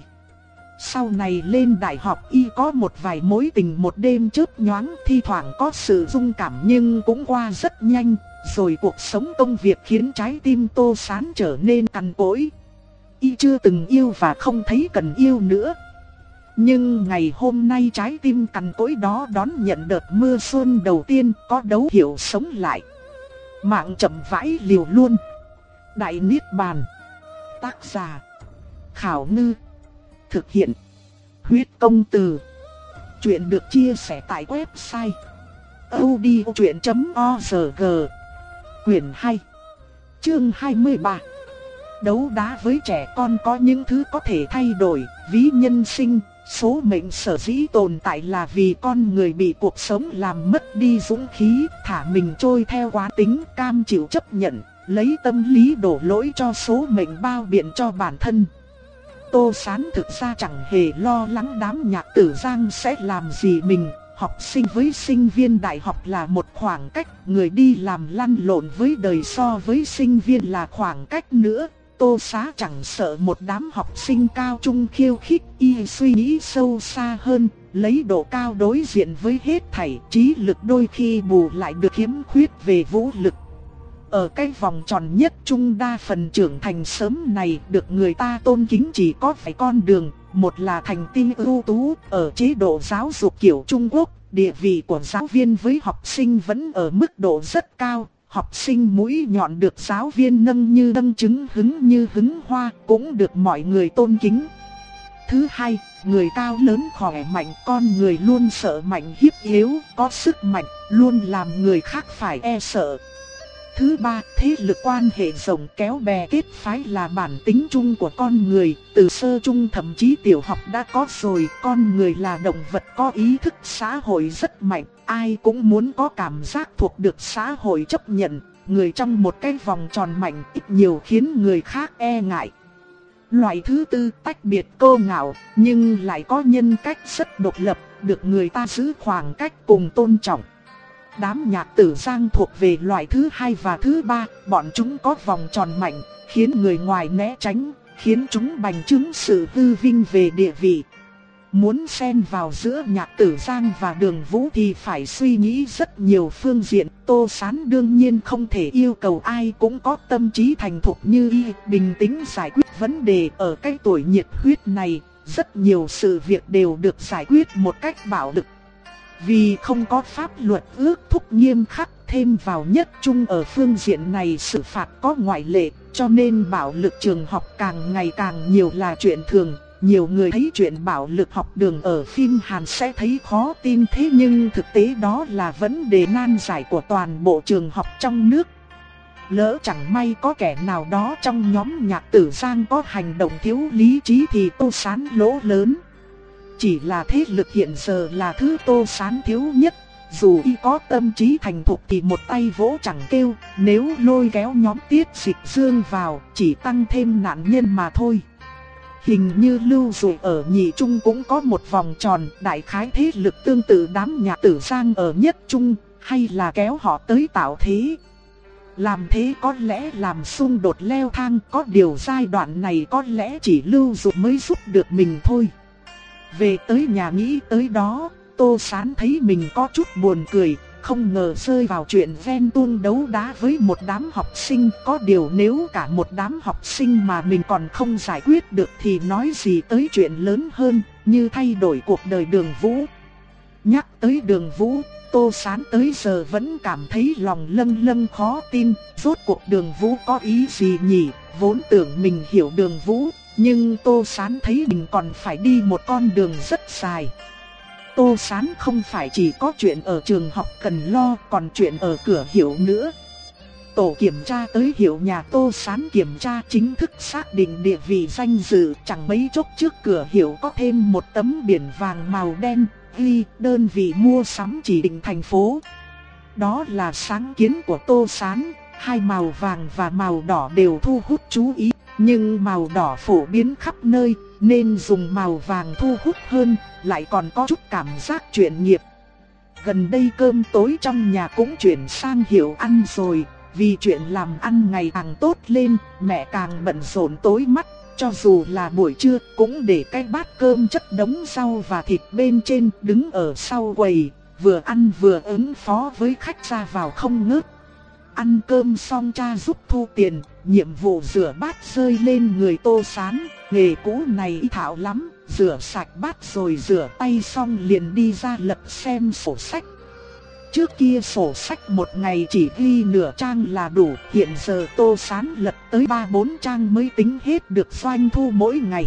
Sau này lên đại học y có một vài mối tình một đêm chớp nhoáng, thi thoảng có sự rung cảm nhưng cũng qua rất nhanh. Rồi cuộc sống công việc khiến trái tim Tô Sán trở nên cằn cỗi. Y chưa từng yêu và không thấy cần yêu nữa. Nhưng ngày hôm nay trái tim cằn cỗi đó đón nhận đợt mưa xuân đầu tiên, có dấu hiệu sống lại. Mạng chậm vãi liều luôn. Đại Niết Bàn. Tác giả Khảo Ngư. Thực hiện Huyết Công Từ. Chuyện được chia sẻ tại website audiochuyện chấm org. Quyển hai, chương hai mươi ba. Đấu đá với trẻ con có những thứ có thể thay đổi, ví nhân sinh. Số mệnh sở dĩ tồn tại là vì con người bị cuộc sống làm mất đi dũng khí, thả mình trôi theo quán tính, cam chịu chấp nhận, lấy tâm lý đổ lỗi cho số mệnh bao biện cho bản thân. Tô Sán thực ra chẳng hề lo lắng đám Nhạc Tử Giang sẽ làm gì mình. Học sinh với sinh viên đại học là một khoảng cách, người đi làm lăn lộn với đời so với sinh viên là khoảng cách nữa. Tô Sán chẳng sợ một đám học sinh cao trung khiêu khích, y suy nghĩ sâu xa hơn, lấy độ cao đối diện với hết thảy, trí lực đôi khi bù lại được khiếm khuyết về vũ lực. Ở cái vòng tròn nhất trung đa phần trưởng thành sớm này được người ta tôn kính chỉ có vài con đường. Một là thành tinh ưu tú, ở chế độ giáo dục kiểu Trung Quốc, địa vị của giáo viên với học sinh vẫn ở mức độ rất cao. Học sinh mũi nhọn được giáo viên nâng như nâng trứng, hứng như hứng hoa, cũng được mọi người tôn kính. Thứ hai, người cao lớn khỏe mạnh, con người luôn sợ mạnh hiếp yếu, có sức mạnh, luôn làm người khác phải e sợ. Thứ ba, thế lực quan hệ rộng kéo bè kết phái là bản tính chung của con người, từ sơ trung thậm chí tiểu học đã có rồi. Con người là động vật có ý thức xã hội rất mạnh, ai cũng muốn có cảm giác thuộc được xã hội chấp nhận. Người trong một cái vòng tròn mạnh ít nhiều khiến người khác e ngại. Loại thứ tư tách biệt cô ngạo, nhưng lại có nhân cách rất độc lập, được người ta giữ khoảng cách cùng tôn trọng. Đám nhạc tử Giang thuộc về loại thứ hai và thứ ba, bọn chúng có vòng tròn mạnh, khiến người ngoài né tránh, khiến chúng bành trướng sự hư vinh về địa vị. Muốn xen vào giữa nhạc tử Giang và Đường Vũ thì phải suy nghĩ rất nhiều phương diện. Tô Sán đương nhiên không thể yêu cầu ai cũng có tâm trí thành thục như y, bình tĩnh giải quyết vấn đề. Ở cái tuổi nhiệt huyết này, rất nhiều sự việc đều được giải quyết một cách bạo lực. Vì không có pháp luật ước thúc nghiêm khắc, thêm vào nhất trung ở phương diện này xử phạt có ngoại lệ, cho nên bạo lực trường học càng ngày càng nhiều là chuyện thường. Nhiều người thấy chuyện bạo lực học đường ở phim Hàn sẽ thấy khó tin, thế nhưng thực tế đó là vấn đề nan giải của toàn bộ trường học trong nước. Lỡ chẳng may có kẻ nào đó trong nhóm nhạc tử Giang có hành động thiếu lý trí thì Tô Sán lỗ lớn. Chỉ là thế lực hiện giờ là thứ Tô Sán thiếu nhất. Dù y có tâm trí thành thục thì một tay vỗ chẳng kêu, nếu lôi kéo nhóm Tiết Dịch Dương vào chỉ tăng thêm nạn nhân mà thôi. Hình như Lưu Dụ ở nhị trung cũng có một vòng tròn, đại khái thế lực tương tự đám nhạc tử Giang ở nhất trung, hay là kéo họ tới tạo thế. Làm thế có lẽ làm xung đột leo thang, có điều giai đoạn này có lẽ chỉ Lưu Dụ mới giúp được mình thôi. Về tới nhà nghĩ tới đó, Tô Sán thấy mình có chút buồn cười, không ngờ rơi vào chuyện ven tuông đấu đá với một đám học sinh. Có điều nếu cả một đám học sinh mà mình còn không giải quyết được thì nói gì tới chuyện lớn hơn, như thay đổi cuộc đời Đường Vũ. Nhắc tới Đường Vũ, Tô Sán tới giờ vẫn cảm thấy lòng lâng lâng khó tin, rốt cuộc Đường Vũ có ý gì nhỉ? Vốn tưởng mình hiểu Đường Vũ, nhưng Tô Sán thấy mình còn phải đi một con đường rất dài. Tô Sán không phải chỉ có chuyện ở trường học cần lo, còn chuyện ở cửa hiệu nữa. Tổ kiểm tra tới hiệu nhà Tô Sán kiểm tra chính thức xác định địa vị danh dự, chẳng mấy chốc trước cửa hiệu có thêm một tấm biển vàng màu đen, ghi đơn vị mua sắm chỉ định thành phố. Đó là sáng kiến của Tô Sán, hai màu vàng và màu đỏ đều thu hút chú ý, nhưng màu đỏ phổ biến khắp nơi, nên dùng màu vàng thu hút hơn, lại còn có chút cảm giác chuyên nghiệp. Gần đây cơm tối trong nhà cũng chuyển sang hiệu ăn rồi, vì chuyện làm ăn ngày càng tốt lên, mẹ càng bận rộn tối mắt, cho dù là buổi trưa cũng để cái bát cơm chất đống rau và thịt bên trên, đứng ở sau quầy, vừa ăn vừa ứng phó với khách ra vào không ngớt. Ăn cơm xong cha giúp thu tiền, nhiệm vụ rửa bát rơi lên người Tô Sán. Nghề cũ này thạo lắm, rửa sạch bát rồi rửa tay xong liền đi ra lật xem sổ sách. Trước kia sổ sách một ngày chỉ ghi nửa trang là đủ, hiện giờ Tô Sán lật tới ba bốn trang mới tính hết được doanh thu mỗi ngày.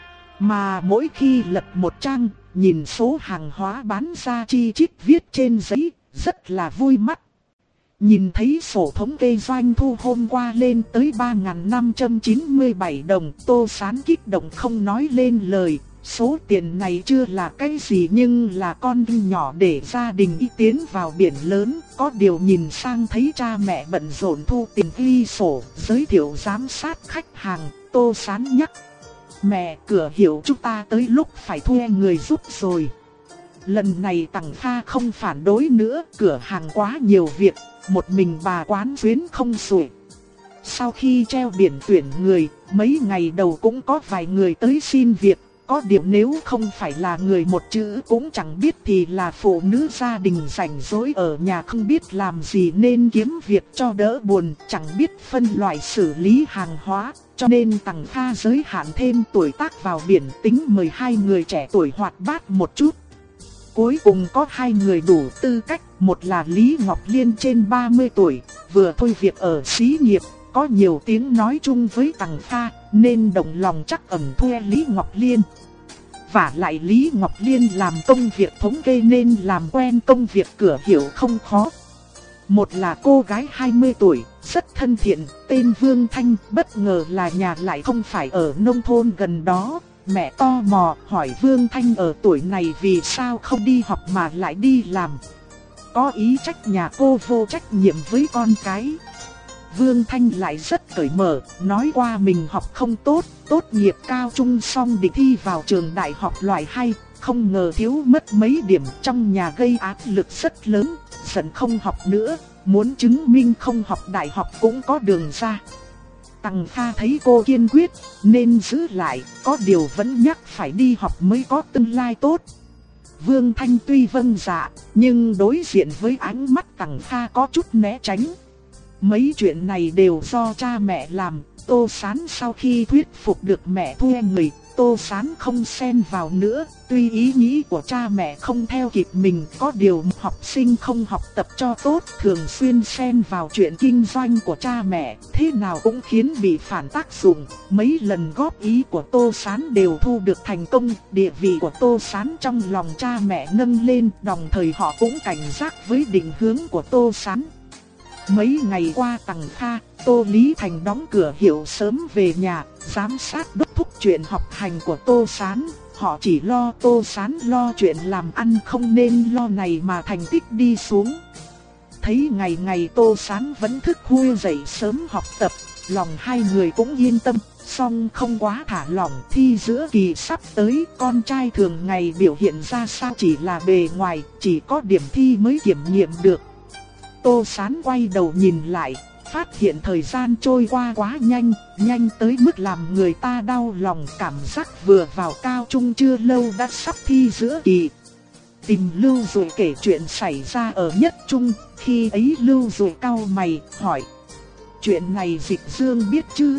Mà mỗi khi lật một trang, nhìn số hàng hóa bán ra chi chít viết trên giấy, rất là vui mắt. Nhìn thấy sổ thống kê doanh thu hôm qua lên tới ba nghìn năm trăm chín mươi bảy đồng, Tô Sán kích động không nói lên lời. Số tiền này chưa là cái gì nhưng là con đinh nhỏ để gia đình y tiến vào biển lớn. Có điều nhìn sang thấy cha mẹ bận rộn thu tiền ghi sổ, giới thiệu giám sát khách hàng, Tô Sán nhắc: mẹ, cửa hiệu chúng ta tới lúc phải thuê người giúp rồi. Lần này Tằng Kha không phản đối nữa, cửa hàng quá nhiều việc, một mình bà quán xuyến không xuể. Sau khi treo biển tuyển người, mấy ngày đầu cũng có vài người tới xin việc. Có điều nếu không phải là người một chữ cũng chẳng biết thì là phụ nữ gia đình rảnh rỗi ở nhà không biết làm gì nên kiếm việc cho đỡ buồn, chẳng biết phân loại xử lý hàng hóa. Cho nên Tằng Kha giới hạn thêm tuổi tác vào biển, tính mười hai người trẻ tuổi hoạt bát một chút. Cuối cùng có hai người đủ tư cách, một là Lý Ngọc Liên trên ba mươi tuổi, vừa thôi việc ở xí nghiệp, có nhiều tiếng nói chung với Tằng Kha, nên động lòng chắc ẩn thuê Lý Ngọc Liên. Vả lại Lý Ngọc Liên làm công việc thống kê nên làm quen công việc cửa hiệu không khó. Một là cô gái hai mươi tuổi, rất thân thiện, tên Vương Thanh, bất ngờ là nhà lại không phải ở nông thôn gần đó. Mẹ tò mò hỏi Vương Thanh ở tuổi này vì sao không đi học mà lại đi làm. Có ý trách nhà cô vô trách nhiệm với con cái. Vương Thanh lại rất cởi mở, nói qua mình học không tốt, tốt nghiệp cao trung xong định thi vào trường đại học loại hay, không ngờ thiếu mất mấy điểm, trong nhà gây áp lực rất lớn, giận không học nữa, muốn chứng minh không học đại học cũng có đường ra. Tằng Kha thấy cô kiên quyết nên giữ lại, có điều vẫn nhắc phải đi học mới có tương lai tốt. Vương Thanh tuy vâng dạ, nhưng đối diện với ánh mắt Tằng Kha có chút né tránh. Mấy chuyện này đều do cha mẹ làm, Tô Sán sau khi thuyết phục được mẹ thuê người, Tô Sán không xen vào nữa. Tuy ý nghĩ của cha mẹ không theo kịp mình, có điều học sinh không học tập cho tốt, thường xuyên xen vào chuyện kinh doanh của cha mẹ, thế nào cũng khiến bị phản tác dụng. Mấy lần góp ý của Tô Sán đều thu được thành công, địa vị của Tô Sán trong lòng cha mẹ nâng lên, đồng thời họ cũng cảnh giác với định hướng của Tô Sán. Mấy ngày qua Tằng Kha, Tô Lý Thành đóng cửa hiệu sớm về nhà, giám sát đốc thúc chuyện học hành của Tô Sán. Họ chỉ lo Tô Sán lo chuyện làm ăn, không nên lo này mà thành tích đi xuống. Thấy ngày ngày Tô Sán vẫn thức khuya dậy sớm học tập, lòng hai người cũng yên tâm, song không quá thả lỏng. Thi giữa kỳ sắp tới, con trai thường ngày biểu hiện ra sao chỉ là bề ngoài, chỉ có điểm thi mới kiểm nghiệm được. Tô Sán quay đầu nhìn lại, phát hiện thời gian trôi qua quá nhanh, nhanh tới mức làm người ta đau lòng, cảm giác vừa vào cao trung chưa lâu đã sắp thi giữa kỳ. Tìm Lưu Dụ kể chuyện xảy ra ở nhất trung, khi ấy Lưu Dụ cau mày, hỏi: chuyện này Dịch Dương biết chứ?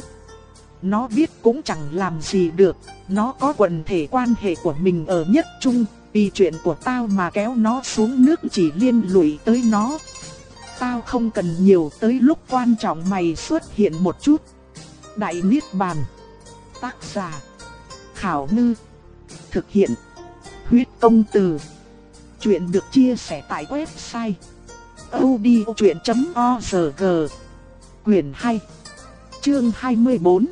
Nó biết cũng chẳng làm gì được, nó có quần thể quan hệ của mình ở nhất trung, vì chuyện của tao mà kéo nó xuống nước chỉ liên lụy tới nó. Tao không cần nhiều, tới lúc quan trọng mày xuất hiện một chút. Đại Niết Bàn. Tác giả: Khảo Ngư. Thực hiện: Huyết Công Từ. Chuyện được chia sẻ tại website audiochuyện chấm org. Quyển hai, chương hai mươi bốn.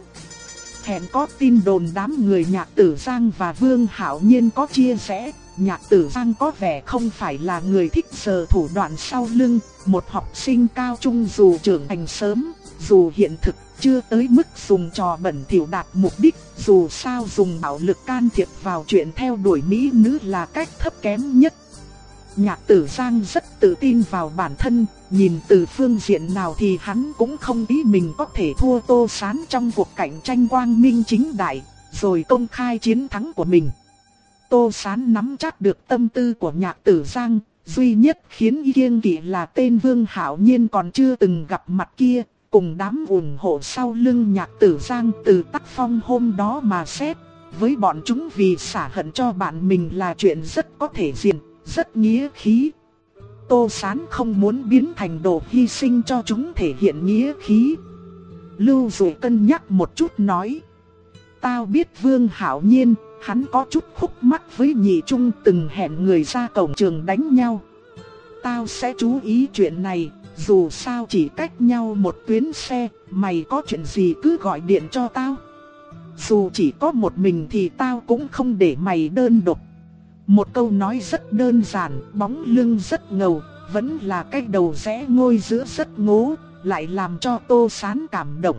Hẹn có tin đồn đám người Nhạc Tử Giang và Vương Hạo Nhiên có chia rẽ. Nhạc Tử Giang có vẻ không phải là người thích giở thủ đoạn sau lưng. Một học sinh cao trung dù trưởng thành sớm, dù hiện thực chưa tới mức dùng trò bẩn thỉu đạt mục đích, dù sao dùng bạo lực can thiệp vào chuyện theo đuổi mỹ nữ là cách thấp kém nhất. Nhạc Tử Giang rất tự tin vào bản thân, nhìn từ phương diện nào thì hắn cũng không nghĩ mình có thể thua Tô Sán trong cuộc cạnh tranh quang minh chính đại, rồi công khai chiến thắng của mình. Tô Sán nắm chắc được tâm tư của Nhạc Tử Giang, duy nhất khiến y kiêng kỵ là tên Vương Hạo Nhiên còn chưa từng gặp mặt kia, cùng đám ủng hộ sau lưng Nhạc Tử Giang từ tác phong hôm đó mà xét. Với bọn chúng vì xả hận cho bạn mình là chuyện rất có thể diện, rất nghĩa khí. Tô Sán không muốn biến thành đồ hy sinh cho chúng thể hiện nghĩa khí. Lưu Dụ cân nhắc một chút nói: tao biết Vương Hạo Nhiên, hắn có chút khúc mắc với nhị trung, từng hẹn người ra cổng trường đánh nhau. Tao sẽ chú ý chuyện này, dù sao chỉ cách nhau một tuyến xe, mày có chuyện gì cứ gọi điện cho tao. Dù chỉ có một mình thì tao cũng không để mày đơn độc. Một câu nói rất đơn giản, bóng lưng rất ngầu, vẫn là cái đầu rẽ ngôi giữa rất ngố, lại làm cho Tô Sán cảm động.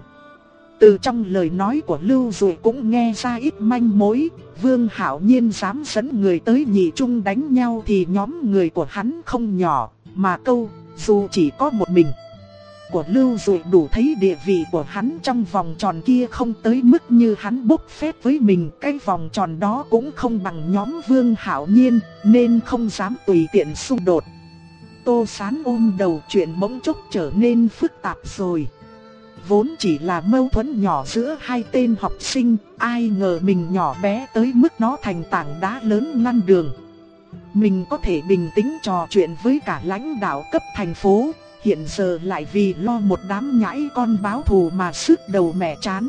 Từ trong lời nói của Lưu Dụ cũng nghe ra ít manh mối. Vương Hạo Nhiên dám dẫn người tới nhị trung đánh nhau thì nhóm người của hắn không nhỏ, mà câu dù chỉ có một mình của Lưu Dụ đủ thấy địa vị của hắn trong vòng tròn kia không tới mức như hắn bốc phét với mình. Cái vòng tròn đó cũng không bằng nhóm Vương Hạo Nhiên, nên không dám tùy tiện xung đột. Tô Sán ôm đầu, chuyện bỗng chốc trở nên phức tạp rồi. Vốn chỉ là mâu thuẫn nhỏ giữa hai tên học sinh, ai ngờ mình nhỏ bé tới mức nó thành tảng đá lớn ngăn đường. Mình có thể bình tĩnh trò chuyện với cả lãnh đạo cấp thành phố, hiện giờ lại vì lo một đám nhãi con báo thù mà sức đầu mẻ chán.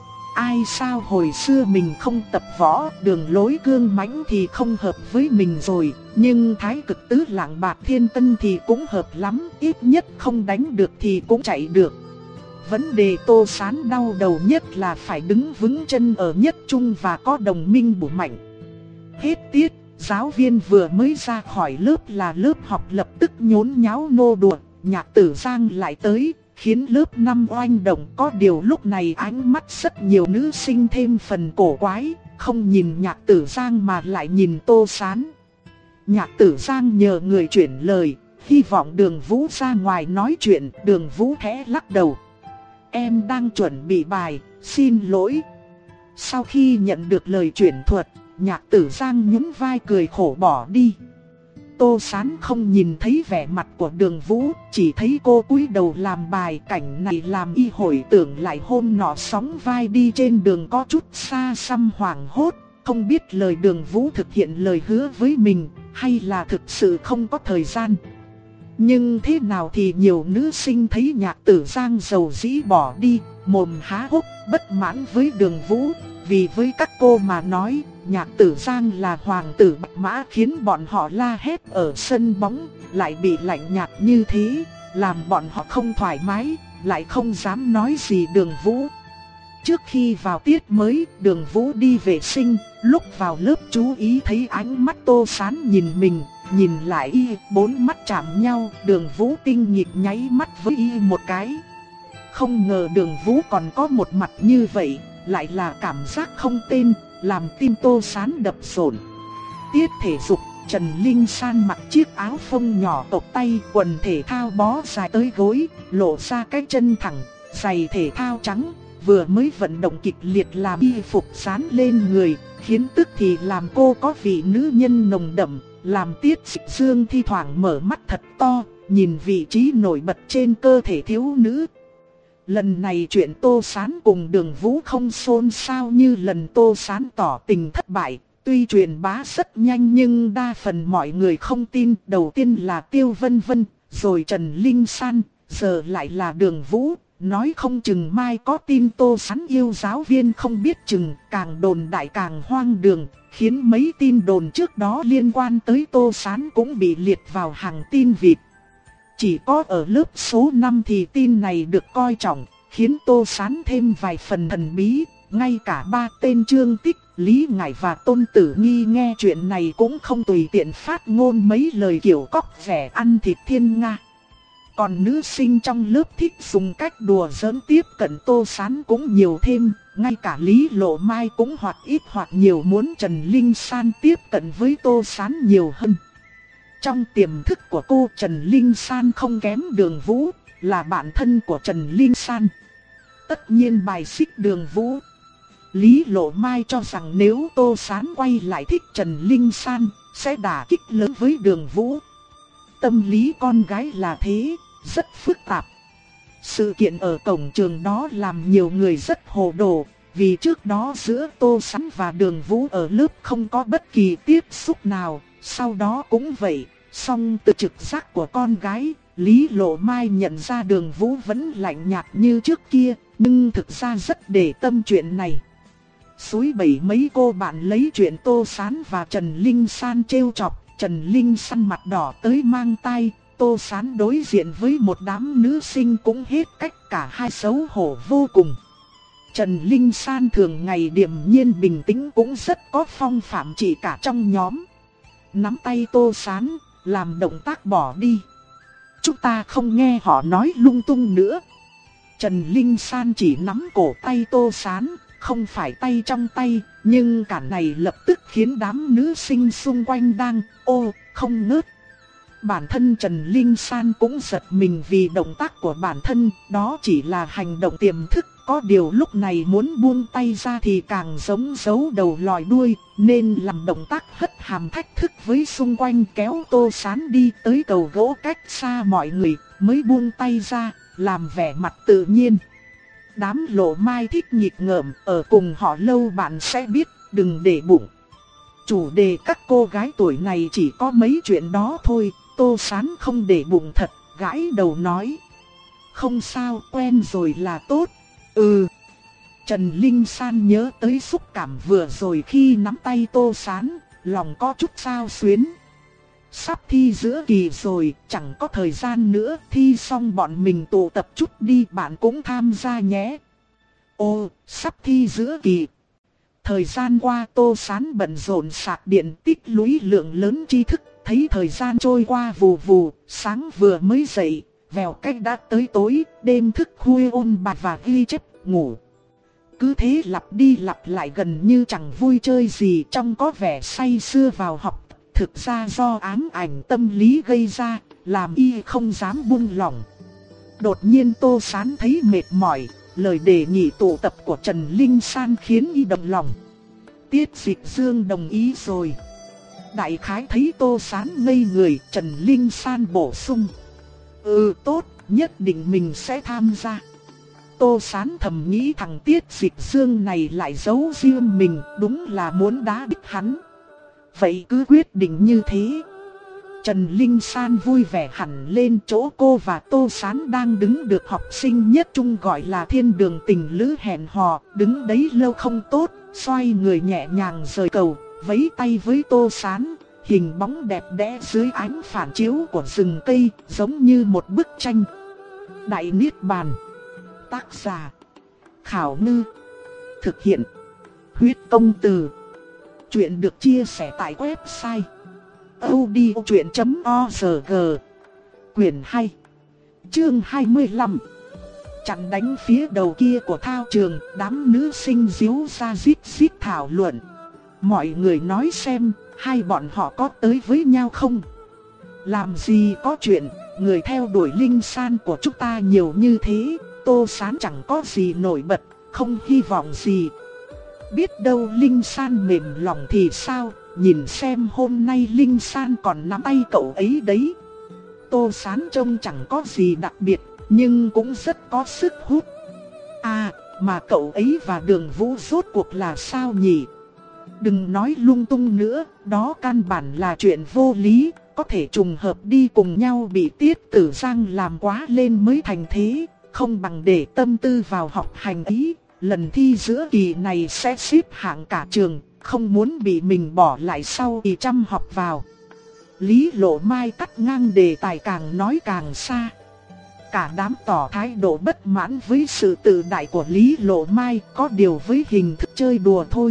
Ai sao hồi xưa mình không tập võ, đường lối cương mãnh thì không hợp với mình rồi, nhưng thái cực tứ lạng bạc thiên tân thì cũng hợp lắm, ít nhất không đánh được thì cũng chạy được. Vấn đề Tô Sán đau đầu nhất là phải đứng vững chân ở nhất trung và có đồng minh đủ mạnh. Hết tiết, giáo viên vừa mới ra khỏi lớp là lớp học lập tức nhốn nháo nô đùa. Nhạc Tử Giang lại tới, khiến lớp năm oanh động. Có điều lúc này ánh mắt rất nhiều nữ sinh thêm phần cổ quái, không nhìn Nhạc Tử Giang mà lại nhìn Tô Sán. Nhạc Tử Giang nhờ người chuyển lời, hy vọng Đường Vũ ra ngoài nói chuyện. Đường Vũ khẽ lắc đầu. Em đang chuẩn bị bài, xin lỗi. Sau khi nhận được lời chuyển thuật, Nhạc Tử Giang nhún vai cười khổ bỏ đi. Tô Sán không nhìn thấy vẻ mặt của Đường Vũ, chỉ thấy cô cúi đầu làm bài. Cảnh này làm y hồi tưởng lại hôm nọ sóng vai đi trên đường có chút xa xăm hoảng hốt. Không biết lời Đường Vũ thực hiện lời hứa với mình, hay là thực sự không có thời gian. Nhưng thế nào thì nhiều nữ sinh thấy Nhạc Tử Giang dầu dĩ bỏ đi, mồm há hốc, bất mãn với Đường Vũ. Vì với các cô mà nói, Nhạc Tử Giang là hoàng tử bạch mã, khiến bọn họ la hét ở sân bóng, lại bị lạnh nhạt như thế, làm bọn họ không thoải mái, lại không dám nói gì Đường Vũ. Trước khi vào tiết mới, Đường Vũ đi vệ sinh, lúc vào lớp chú ý thấy ánh mắt Tô Sán nhìn mình, nhìn lại y, bốn mắt chạm nhau. Đường Vũ tinh nghịch nháy mắt với y một cái. Không ngờ Đường Vũ còn có một mặt như vậy, lại là cảm giác không tên, làm tim Tô Sán đập rộn. Tiết thể dục, Trần Linh San mặc chiếc áo phông nhỏ cộc tay, quần thể thao bó dài tới gối, lộ ra cái chân thẳng, giày thể thao trắng. Vừa mới vận động kịch liệt làm y phục dán lên người, khiến tức thì làm cô có vị nữ nhân nồng đậm, làm Tiết Dịch Dương thi thoảng mở mắt thật to, nhìn vị trí nổi bật trên cơ thể thiếu nữ. Lần này chuyện Tô Sán cùng Đường Vũ không xôn xao như lần Tô Sán tỏ tình thất bại. Tuy truyền bá rất nhanh nhưng đa phần mọi người không tin. Đầu tiên là Tiêu Vân Vân, rồi Trần Linh San, giờ lại là Đường Vũ. Nói không chừng mai có tin Tô Sán yêu giáo viên không biết chừng, càng đồn đại càng hoang đường, khiến mấy tin đồn trước đó liên quan tới Tô Sán cũng bị liệt vào hàng tin vịt. Chỉ có ở lớp số năm thì tin này được coi trọng, khiến Tô Sán thêm vài phần thần bí. Ngay cả ba tên Trương Tích, Lý Ngải và Tôn Tử Nghi nghe chuyện này cũng không tùy tiện phát ngôn mấy lời kiểu cóc vẻ ăn thịt thiên nga. Còn nữ sinh trong lớp thích dùng cách đùa giỡn tiếp cận Tô Sán cũng nhiều thêm. Ngay cả Lý Lộ Mai cũng hoặc ít hoặc nhiều muốn Trần Linh San tiếp cận với Tô Sán nhiều hơn. Trong tiềm thức của cô, Trần Linh San không kém Đường Vũ, là bạn thân của Trần Linh San. Tất nhiên bài xích Đường Vũ. Lý Lộ Mai cho rằng nếu Tô Sán quay lại thích Trần Linh San, sẽ đả kích lớn với Đường Vũ. Tâm lý con gái là thế, rất phức tạp. Sự kiện ở cổng trường đó làm nhiều người rất hồ đồ, vì trước đó giữa Tô Sán và Đường Vũ ở lớp không có bất kỳ tiếp xúc nào. Sau đó cũng vậy, song từ trực giác của con gái, Lý Lộ Mai nhận ra Đường Vũ vẫn lạnh nhạt như trước kia, nhưng thực ra rất để tâm chuyện này. Suối bẩy mấy cô bạn lấy chuyện Tô Sán và Trần Linh San trêu chọc, Trần Linh San mặt đỏ tới mang tai, Tô Sán đối diện với một đám nữ sinh cũng hết cách, cả hai xấu hổ vô cùng. Trần Linh San thường ngày điềm nhiên bình tĩnh cũng rất có phong phạm chỉ cả trong nhóm. Nắm tay Tô Sán, làm động tác bỏ đi. Chúng ta không nghe họ nói lung tung nữa. Trần Linh San chỉ nắm cổ tay Tô Sán, không phải tay trong tay, nhưng cả này lập tức khiến đám nữ sinh xung quanh đang ô không ngớt. Bản thân Trần Linh San cũng giật mình vì động tác của bản thân, đó chỉ là hành động tiềm thức. Có điều lúc này muốn buông tay ra thì càng giống giấu đầu lòi đuôi, nên làm động tác hất hàm thách thức với xung quanh, kéo Tô Sán đi tới cầu gỗ cách xa mọi người, mới buông tay ra, làm vẻ mặt tự nhiên. Đám Lộ Mai thích nghịch ngợm, ở cùng họ lâu bạn sẽ biết, đừng để bụng. Chủ đề các cô gái tuổi này chỉ có mấy chuyện đó thôi, Tô Sán không để bụng thật, gãi đầu nói. Không sao, quen rồi là tốt. Ừ. Trần Linh San nhớ tới xúc cảm vừa rồi khi nắm tay Tô Sán, lòng có chút xao xuyến. Sắp thi giữa kỳ rồi, chẳng có thời gian nữa, thi xong bọn mình tụ tập chút đi, bạn cũng tham gia nhé. Ồ, sắp thi giữa kỳ. Thời gian qua Tô Sán bận rộn sạc điện tích lũy lượng lớn tri thức, thấy thời gian trôi qua vù vù, sáng vừa mới dậy, vèo cách đã tới tối, đêm thức khuya ôn bài và ghi chép, ngủ. Cứ thế lặp đi lặp lại gần như chẳng vui chơi gì, trong có vẻ say sưa vào học. Thực ra do ám ảnh tâm lý gây ra, làm y không dám buông lỏng. Đột nhiên Tô Sán thấy mệt mỏi, lời đề nghị tụ tập của Trần Linh San khiến y động lòng. Tiết Dịch Dương đồng ý rồi. Đại khái thấy Tô Sán ngây người, Trần Linh San bổ sung. Ừ tốt, nhất định mình sẽ tham gia. Tô Sán thầm nghĩ thằng Tiết Dịch Dương này lại giấu riêng mình, đúng là muốn đá đít hắn. Vậy cứ quyết định như thế. Trần Linh San vui vẻ hẳn lên, chỗ cô và Tô Sán đang đứng được học sinh nhất trung gọi là thiên đường tình lữ hẹn hò, đứng đấy lâu không tốt, xoay người nhẹ nhàng rời cầu, vẫy tay với Tô Sán, hình bóng đẹp đẽ dưới ánh phản chiếu của rừng cây, giống như một bức tranh. Đại Niết Bàn. Tác giả Khảo Ngư. Thực hiện Huyết Công Từ. Chuyện được chia sẻ tại website audiochuyện chấm org. Quyển hai, chương hai mươi lăm. Chặn đánh phía đầu kia của thao trường, đám nữ sinh díu ra rít rít thảo luận. Mọi người nói xem, hai bọn họ có tới với nhau không? Làm gì có chuyện, người theo đuổi Linh San của chúng ta nhiều như thế, Tô Sán chẳng có gì nổi bật, không hy vọng gì. Biết đâu Linh San mềm lòng thì sao, nhìn xem hôm nay Linh San còn nắm tay cậu ấy đấy. Tô Sán trông chẳng có gì đặc biệt, nhưng cũng rất có sức hút. À, mà cậu ấy và Đường Vũ rốt cuộc là sao nhỉ? Đừng nói lung tung nữa, đó căn bản là chuyện vô lý, có thể trùng hợp đi cùng nhau bị Tiết Tử Giang làm quá lên mới thành thế, không bằng để tâm tư vào học hành ấy. Lần thi giữa kỳ này sẽ xếp hạng cả trường, không muốn bị mình bỏ lại sau kỳ chăm học vào. Lý Lộ Mai cắt ngang đề tài, càng nói càng xa. Cả đám tỏ thái độ bất mãn với sự tự đại của Lý Lộ Mai, có điều với hình thức chơi đùa thôi.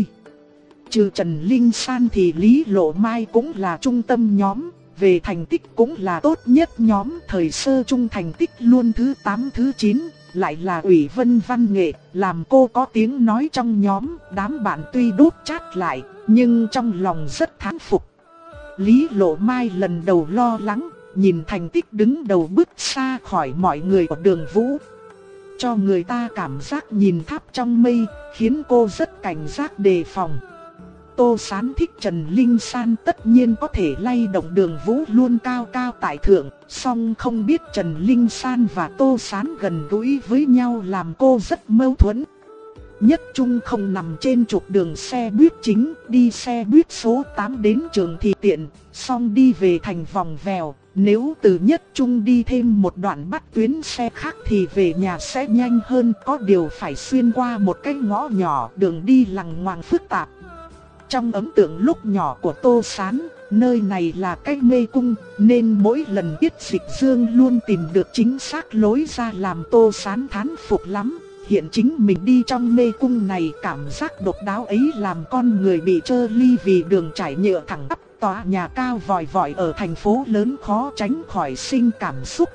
Trừ Trần Linh San thì Lý Lộ Mai cũng là trung tâm nhóm, về thành tích cũng là tốt nhất nhóm, thời sơ trung thành tích luôn thứ tám thứ chín. Lại là ủy vân văn nghệ, làm cô có tiếng nói trong nhóm, đám bạn tuy đốt chát lại, nhưng trong lòng rất thán phục. Lý Lộ Mai lần đầu lo lắng, nhìn thành tích đứng đầu bước xa khỏi mọi người của Đường Vũ. Cho người ta cảm giác nhìn tháp trong mây, khiến cô rất cảnh giác đề phòng. Tô Sán thích Trần Linh San tất nhiên có thể lay động Đường Vũ luôn cao cao tại thượng, song không biết Trần Linh San và Tô Sán gần gũi với nhau làm cô rất mâu thuẫn. Nhất Trung không nằm trên trục đường xe buýt chính, đi xe buýt số tám đến trường thì tiện, song đi về thành vòng vèo. Nếu từ Nhất Trung đi thêm một đoạn bắt tuyến xe khác thì về nhà sẽ nhanh hơn, có điều phải xuyên qua một cái ngõ nhỏ, đường đi lằng ngoằng phức tạp. Trong ấn tượng lúc nhỏ của Tô Sán, nơi này là cái mê cung, nên mỗi lần Tiết Dịch Dương luôn tìm được chính xác lối ra làm Tô Sán thán phục lắm. Hiện chính mình đi trong mê cung này, cảm giác độc đáo ấy làm con người bị trơ ly, vì đường trải nhựa thẳng tắp, tòa nhà cao vòi vòi ở thành phố lớn khó tránh khỏi sinh cảm xúc.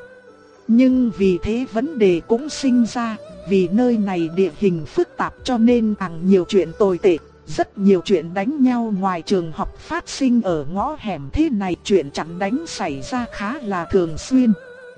Nhưng vì thế vấn đề cũng sinh ra, vì nơi này địa hình phức tạp cho nên càng nhiều chuyện tồi tệ. Rất nhiều chuyện đánh nhau ngoài trường học phát sinh ở ngõ hẻm thế này, chuyện chặn đánh xảy ra khá là thường xuyên.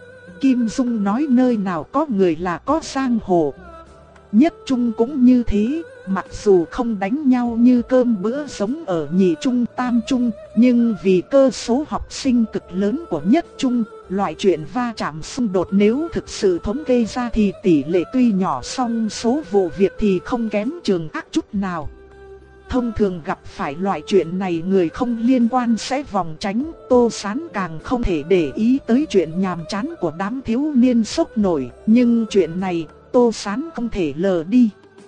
Kim Dung nói nơi nào có người là có giang hồ. Nhất Trung cũng như thế, mặc dù không đánh nhau như cơm bữa giống ở nhị trung tam trung, nhưng vì cơ số học sinh cực lớn của Nhất Trung, loại chuyện va chạm xung đột nếu thực sự thống kê ra thì tỷ lệ tuy nhỏ song số vụ việc thì không kém trường khác chút nào. Thông thường gặp phải loại chuyện này người không liên quan sẽ vòng tránh, Tô Sán càng không thể để ý tới chuyện nhàm chán của đám thiếu niên sốc nổi, nhưng chuyện này Tô Sán không thể lờ đi.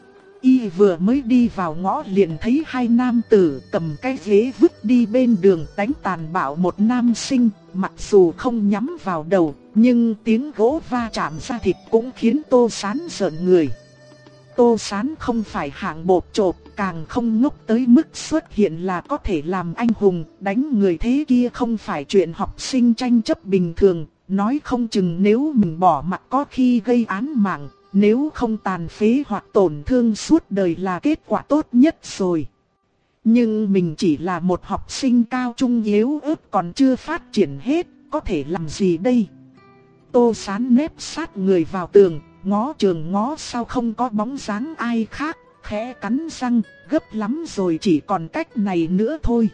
Y vừa mới đi vào ngõ liền thấy hai nam tử cầm cái ghế vứt đi bên đường đánh tàn bạo một nam sinh, mặc dù không nhắm vào đầu, nhưng tiếng gỗ va chạm ra thịt cũng khiến Tô Sán rợn người. Tô Sán không phải hạng bộp chộp, càng không ngốc tới mức xuất hiện là có thể làm anh hùng, đánh người thế kia không phải chuyện học sinh tranh chấp bình thường, nói không chừng nếu mình bỏ mặc có khi gây án mạng, nếu không tàn phế hoặc tổn thương suốt đời là kết quả tốt nhất rồi. Nhưng mình chỉ là một học sinh cao trung yếu ớt còn chưa phát triển hết, có thể làm gì đây? Tô Sán nép sát người vào tường, ngó trường ngó sau không có bóng dáng ai khác, khẽ cắn răng, gấp lắm rồi, chỉ còn cách này nữa thôi.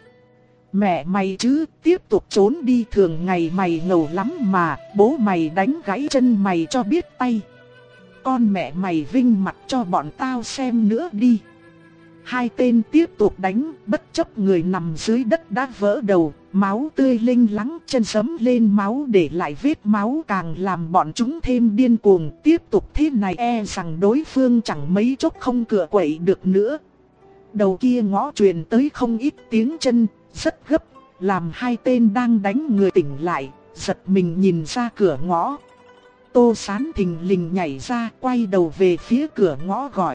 Mẹ mày chứ, tiếp tục trốn đi, thường ngày mày ngầu lắm mà, bố mày đánh gãy chân mày cho biết tay. Con mẹ mày vinh mặt cho bọn tao xem nữa đi. Hai tên tiếp tục đánh, bất chấp người nằm dưới đất đã vỡ đầu, máu tươi linh lắng, chân sấm lên máu để lại vết máu càng làm bọn chúng thêm điên cuồng. Tiếp tục thế này e rằng đối phương chẳng mấy chốc không cựa quậy được nữa. Đầu kia ngõ truyền tới không ít tiếng chân, rất gấp, làm hai tên đang đánh người tỉnh lại, giật mình nhìn ra cửa ngõ. Tô Sán thình lình nhảy ra, quay đầu về phía cửa ngõ gọi.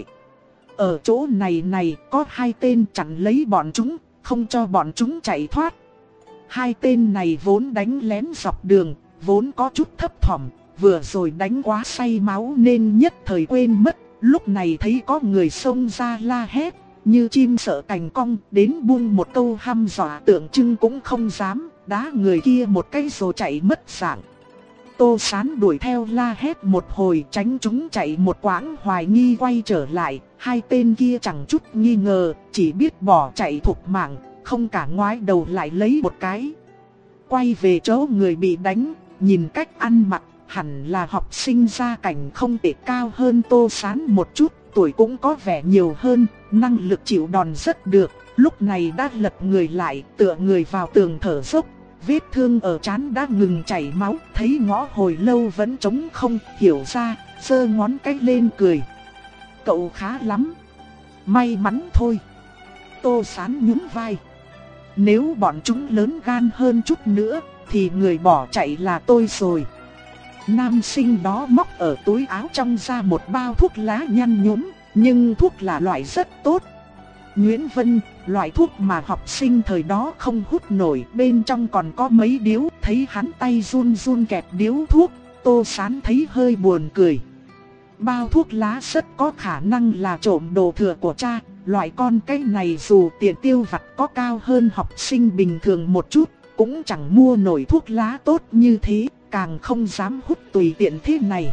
Ở chỗ này này có hai tên chặn lấy bọn chúng, không cho bọn chúng chạy thoát. Hai tên này vốn đánh lén dọc đường, vốn có chút thấp thỏm, vừa rồi đánh quá say máu nên nhất thời quên mất. Lúc này thấy có người xông ra la hét, như chim sợ cành cong, đến buông một câu hăm dọa tượng trưng cũng không dám, đá người kia một cái rồi chạy mất dạng. Tô Sán đuổi theo la hét một hồi, tránh chúng chạy một quãng hoài nghi quay trở lại. Hai tên kia chẳng chút nghi ngờ, chỉ biết bỏ chạy thục mạng, không cả ngoái đầu lại lấy một cái. Quay về chỗ người bị đánh, nhìn cách ăn mặc, hẳn là học sinh gia cảnh không tệ, cao hơn Tô Sán một chút, tuổi cũng có vẻ nhiều hơn, năng lực chịu đòn rất được. Lúc này đã lật người lại, tựa người vào tường thở dốc. Vết thương ở trán đã ngừng chảy máu, thấy ngõ hồi lâu vẫn trống không, hiểu ra, giơ ngón cái lên cười. Cậu khá lắm. May mắn thôi. Tô Sán nhún vai. Nếu bọn chúng lớn gan hơn chút nữa, thì người bỏ chạy là tôi rồi. Nam sinh đó móc ở túi áo trong ra một bao thuốc lá nhăn nhúm, nhưng thuốc là loại rất tốt. Nguyễn Vân, loại thuốc mà học sinh thời đó không hút nổi, bên trong còn có mấy điếu. Thấy hắn tay run run kẹp điếu thuốc, Tô Sán thấy hơi buồn cười. Bao thuốc lá rất có khả năng là trộm đồ thừa của cha. Loại con cái này dù tiền tiêu vặt có cao hơn học sinh bình thường một chút, cũng chẳng mua nổi thuốc lá tốt như thế, càng không dám hút tùy tiện thế này.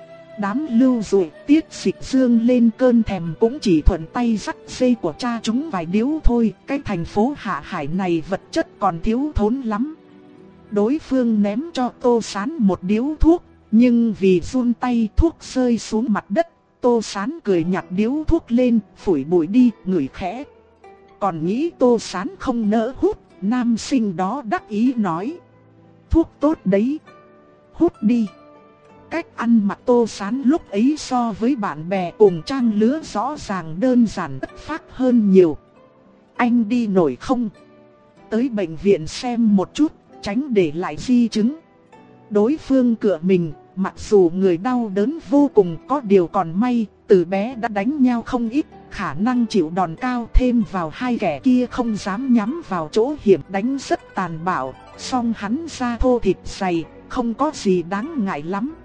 Đám lưu dụi Tiết Dịch Dương lên cơn thèm cũng chỉ thuận tay dắt dây của cha chúng vài điếu thôi. Cái thành phố Hạ Hải này vật chất còn thiếu thốn lắm. Đối phương ném cho Tô Sán một điếu thuốc, nhưng vì run tay thuốc rơi xuống mặt đất. Tô Sán cười nhặt điếu thuốc lên, phủi bụi đi, ngửi khẽ. Còn nghĩ Tô Sán không nỡ hút, nam sinh đó đắc ý nói. Thuốc tốt đấy, hút đi. Cách ăn mặc Tô Sán lúc ấy so với bạn bè cùng trang lứa rõ ràng đơn giản chất phác hơn nhiều. Anh đi nổi không? Tới bệnh viện xem một chút, tránh để lại di chứng. Đối phương cựa mình, mặc dù người đau đớn vô cùng, có điều còn may, từ bé đã đánh nhau không ít, khả năng chịu đòn cao, thêm vào hai kẻ kia không dám nhắm vào chỗ hiểm, đánh rất tàn bạo, song hắn da thô thịt dày, không có gì đáng ngại lắm.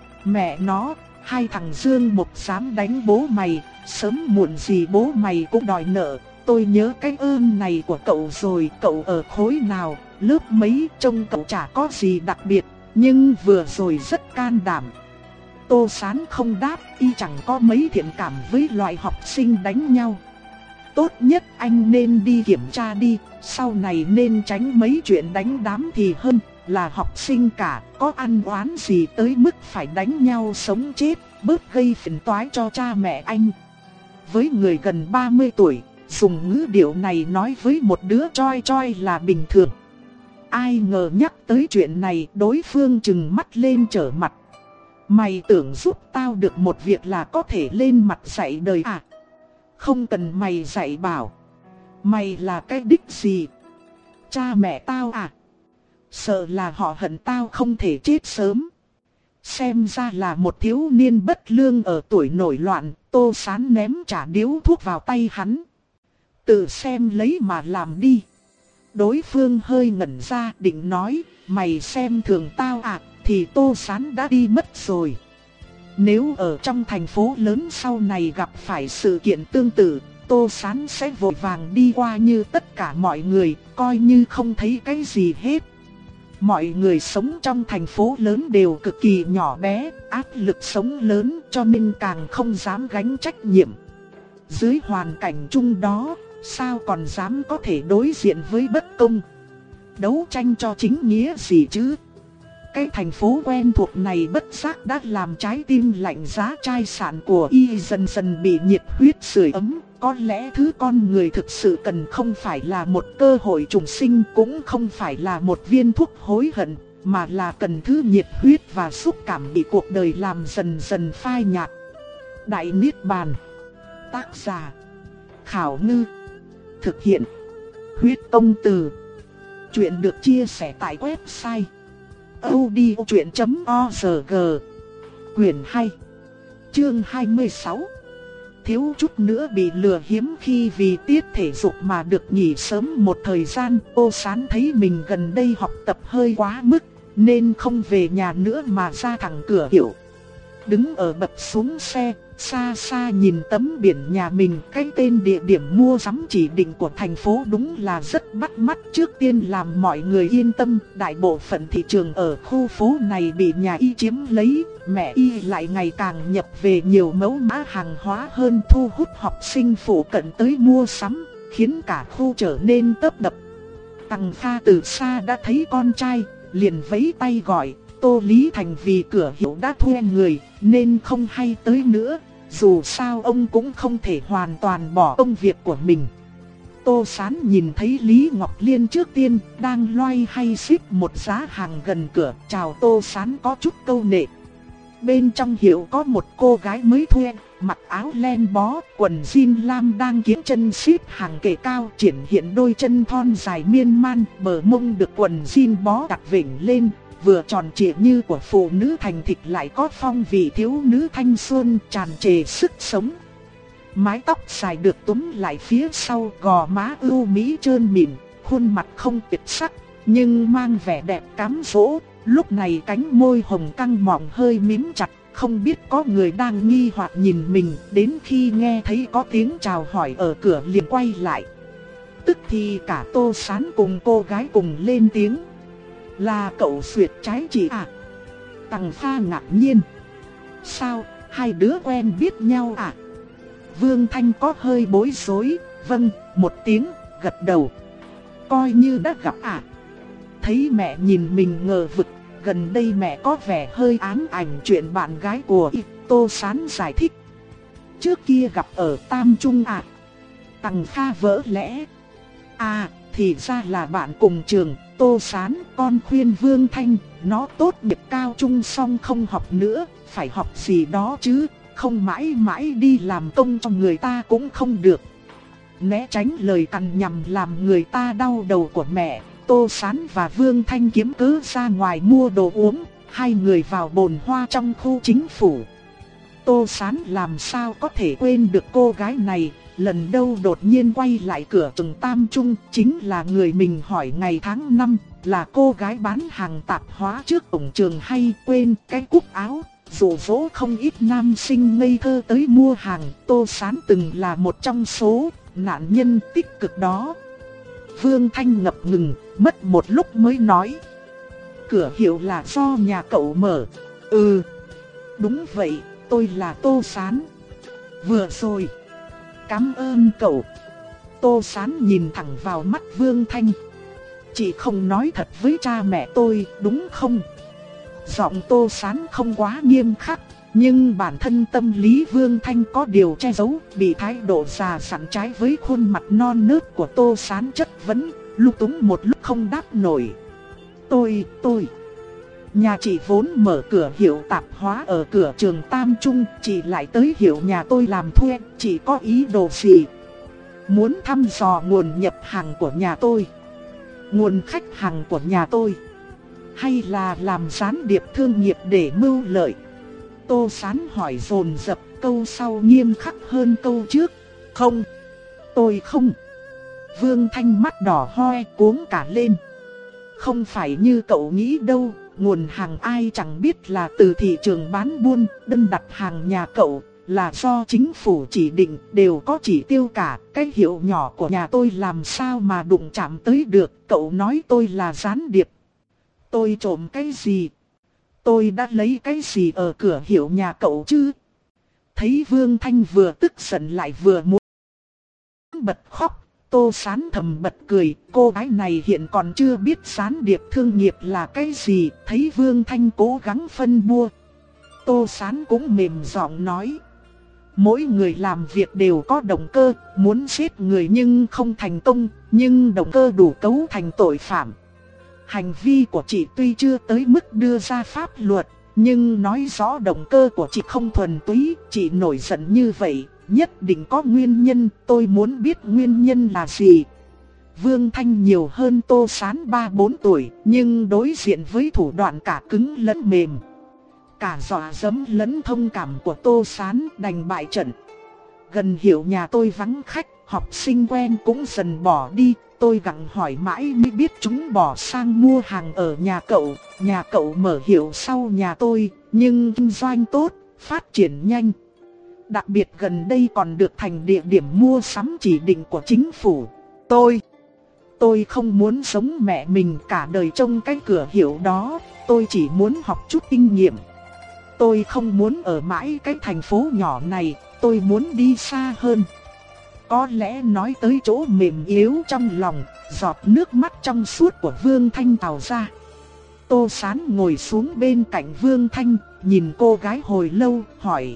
Mẹ nó, hai thằng Dương Mộc dám đánh bố mày, sớm muộn gì bố mày cũng đòi nợ. Tôi nhớ cái ơn này của cậu rồi, cậu ở khối nào, lớp mấy, trông cậu chả có gì đặc biệt, nhưng vừa rồi rất can đảm. Tô Sán không đáp, y chẳng có mấy thiện cảm với loại học sinh đánh nhau. Tốt nhất anh nên đi kiểm tra đi, sau này nên tránh mấy chuyện đánh đám thì hơn. Là học sinh cả, có ăn oán gì tới mức phải đánh nhau sống chết, bớt gây phiền toái cho cha mẹ anh. Với người gần ba mươi tuổi, dùng ngữ điệu này nói với một đứa choi choi là bình thường. Ai ngờ nhắc tới chuyện này, đối phương trừng mắt lên trở mặt. Mày tưởng giúp tao được một việc là có thể lên mặt dạy đời à? Không cần mày dạy bảo. Mày là cái đích gì? Cha mẹ tao à? Sợ là họ hận tao không thể chết sớm. Xem ra là một thiếu niên bất lương ở tuổi nổi loạn. Tô Sán ném trả điếu thuốc vào tay hắn. Tự xem lấy mà làm đi. Đối phương hơi ngẩn ra định nói, mày xem thường tao à, thì Tô Sán đã đi mất rồi. Nếu ở trong thành phố lớn sau này gặp phải sự kiện tương tự, Tô Sán sẽ vội vàng đi qua như tất cả mọi người, coi như không thấy cái gì hết. Mọi người sống trong thành phố lớn đều cực kỳ nhỏ bé, áp lực sống lớn cho nên càng không dám gánh trách nhiệm. Dưới hoàn cảnh chung đó, sao còn dám có thể đối diện với bất công? Đấu tranh cho chính nghĩa gì chứ? Cái thành phố quen thuộc này bất giác đã làm trái tim lạnh giá chai sạn của y dần dần bị nhiệt huyết sưởi ấm. Có lẽ thứ con người thực sự cần không phải là một cơ hội trùng sinh, cũng không phải là một viên thuốc hối hận, mà là cần thứ nhiệt huyết và xúc cảm bị cuộc đời làm dần dần phai nhạt. Đại Niết Bàn. Tác giả: Khảo Ngư. Thực hiện: Huyết Công Từ. Chuyện được chia sẻ tại website audiochuyện chấm org. Quyển hai, chương hai mươi sáu. Thiếu chút nữa bị lừa hiếm khi vì tiết thể dục mà được nghỉ sớm một thời gian. Tô Sán thấy mình gần đây học tập hơi quá mức, nên không về nhà nữa mà ra thẳng cửa hiệu. Đứng ở bậc xuống xe, xa xa nhìn tấm biển nhà mình, cái tên địa điểm mua sắm chỉ định của thành phố đúng là rất bắt mắt. Trước tiên làm mọi người yên tâm, đại bộ phận thị trường ở khu phố này bị nhà y chiếm lấy. Mẹ y lại ngày càng nhập về nhiều mẫu mã hàng hóa hơn, thu hút học sinh phụ cận tới mua sắm, khiến cả khu trở nên tấp nập. Tằng Kha từ xa đã thấy con trai, liền vẫy tay gọi. Tô Lý Thành vì cửa hiệu đã thuê người, nên không hay tới nữa. Dù sao ông cũng không thể hoàn toàn bỏ công việc của mình. Tô Sán nhìn thấy Lý Ngọc Liên trước tiên, đang loay hay ship một giá hàng gần cửa. Chào Tô Sán có chút câu nệ. Bên trong hiệu có một cô gái mới thuê, mặc áo len bó, quần jean lam đang kiễng chân ship hàng kệ cao, triển hiện đôi chân thon dài miên man, bờ mông được quần jean bó đặt vểnh lên, vừa tròn trịa như của phụ nữ thành thục lại có phong vị thiếu nữ thanh xuân tràn trề sức sống. Mái tóc dài được túm lại phía sau, gò má ưu mỹ trơn mịn, khuôn mặt không tuyệt sắc, nhưng mang vẻ đẹp cám dỗ. Lúc này cánh môi hồng căng mọng hơi mím chặt, không biết có người đang nghi hoặc nhìn mình. Đến khi nghe thấy có tiếng chào hỏi ở cửa liền quay lại. Tức thì cả Tô Sán cùng cô gái cùng lên tiếng. Là cậu Duyệt trái chị à? Tằng Kha ngạc nhiên. Sao, hai đứa quen biết nhau à? Vương Thanh có hơi bối rối. Vâng, một tiếng, gật đầu. Coi như đã gặp à? Thấy mẹ nhìn mình ngờ vực, gần đây mẹ có vẻ hơi ám ảnh chuyện bạn gái của y. Tô Sán giải thích. Trước kia gặp ở Tam Trung à? Tằng Kha vỡ lẽ. À, thì ra là bạn cùng trường. Tô Sán, con khuyên Vương Thanh, nó tốt nghiệp cao trung xong không học nữa, phải học gì đó chứ, không mãi mãi đi làm công cho người ta cũng không được. Né tránh lời cằn nhằm làm người ta đau đầu của mẹ, Tô Sán và Vương Thanh kiếm cớ ra ngoài mua đồ uống, hai người vào bồn hoa trong khu chính phủ. Tô Sán làm sao có thể quên được cô gái này. Lần đâu đột nhiên quay lại cửa trường Tam Trung, chính là người mình hỏi ngày tháng năm, là cô gái bán hàng tạp hóa trước cổng trường hay quên cái cúc áo, dụ dỗ không ít nam sinh ngây thơ tới mua hàng. Tô Sán từng là một trong số nạn nhân tích cực đó. Vương Thanh ngập ngừng, mất một lúc mới nói. Cửa hiệu là do nhà cậu mở? Ừ, đúng vậy, tôi là Tô Sán. Vừa rồi. Cảm ơn cậu. Tô Sán nhìn thẳng vào mắt Vương Thanh. Chị không nói thật với cha mẹ tôi, đúng không? Giọng Tô Sán không quá nghiêm khắc, nhưng bản thân tâm lý Vương Thanh có điều che giấu, bị thái độ già dặn trái với khuôn mặt non nớt của Tô Sán chất vấn, lúng túng một lúc không đáp nổi. Tôi, tôi... Nhà chị vốn mở cửa hiệu tạp hóa ở cửa trường Tam Trung, chị lại tới hiệu nhà tôi làm thuê, chị có ý đồ gì? Muốn thăm dò nguồn nhập hàng của nhà tôi, nguồn khách hàng của nhà tôi, hay là làm gián điệp thương nghiệp để mưu lợi? Tô Sán hỏi dồn dập, câu sau nghiêm khắc hơn câu trước. Không, tôi không. Vương Thanh mắt đỏ hoe cuống cả lên. Không phải như cậu nghĩ đâu. nguồn hàng ai chẳng biết là từ thị trường bán buôn, đơn đặt hàng nhà cậu là do chính phủ chỉ định, đều có chỉ tiêu cả. Cái hiệu nhỏ của nhà tôi làm sao mà đụng chạm tới được, cậu nói tôi là gián điệp. Tôi trộm cái gì? Tôi đã lấy cái gì ở cửa hiệu nhà cậu chứ? Thấy Vương Thanh vừa tức giận lại vừa muốn bật khóc, Tô Sán thầm bật cười. Cô gái này hiện còn chưa biết gián điệp thương nghiệp là cái gì. Thấy Vương Thanh cố gắng phân bua, Tô Sán cũng mềm giọng nói: mỗi người làm việc đều có động cơ, muốn giết người nhưng không thành công, nhưng động cơ đủ cấu thành tội phạm. Hành vi của chị tuy chưa tới mức đưa ra pháp luật, nhưng nói rõ động cơ của chị không thuần túy. Chị nổi giận như vậy, nhất định có nguyên nhân, tôi muốn biết nguyên nhân là gì. Vương Thanh nhiều hơn Tô Sán ba bốn tuổi, nhưng đối diện với thủ đoạn cả cứng lẫn mềm, cả dọa dẫm lẫn thông cảm của Tô Sán, đành bại trận. Gần hiệu nhà tôi vắng khách, học sinh quen cũng dần bỏ đi. Tôi gặng hỏi mãi mới biết chúng bỏ sang mua hàng ở nhà cậu. Nhà cậu mở hiệu sau nhà tôi, nhưng kinh doanh tốt, phát triển nhanh. Đặc biệt gần đây còn được thành địa điểm mua sắm chỉ định của chính phủ. Tôi, tôi không muốn giống mẹ mình cả đời trong cái cửa hiệu đó. Tôi chỉ muốn học chút kinh nghiệm. Tôi không muốn ở mãi cái thành phố nhỏ này, tôi muốn đi xa hơn. Có lẽ nói tới chỗ mềm yếu trong lòng, giọt nước mắt trong suốt của Vương Thanh trào ra. Tô Sán ngồi xuống bên cạnh Vương Thanh, nhìn cô gái hồi lâu, hỏi: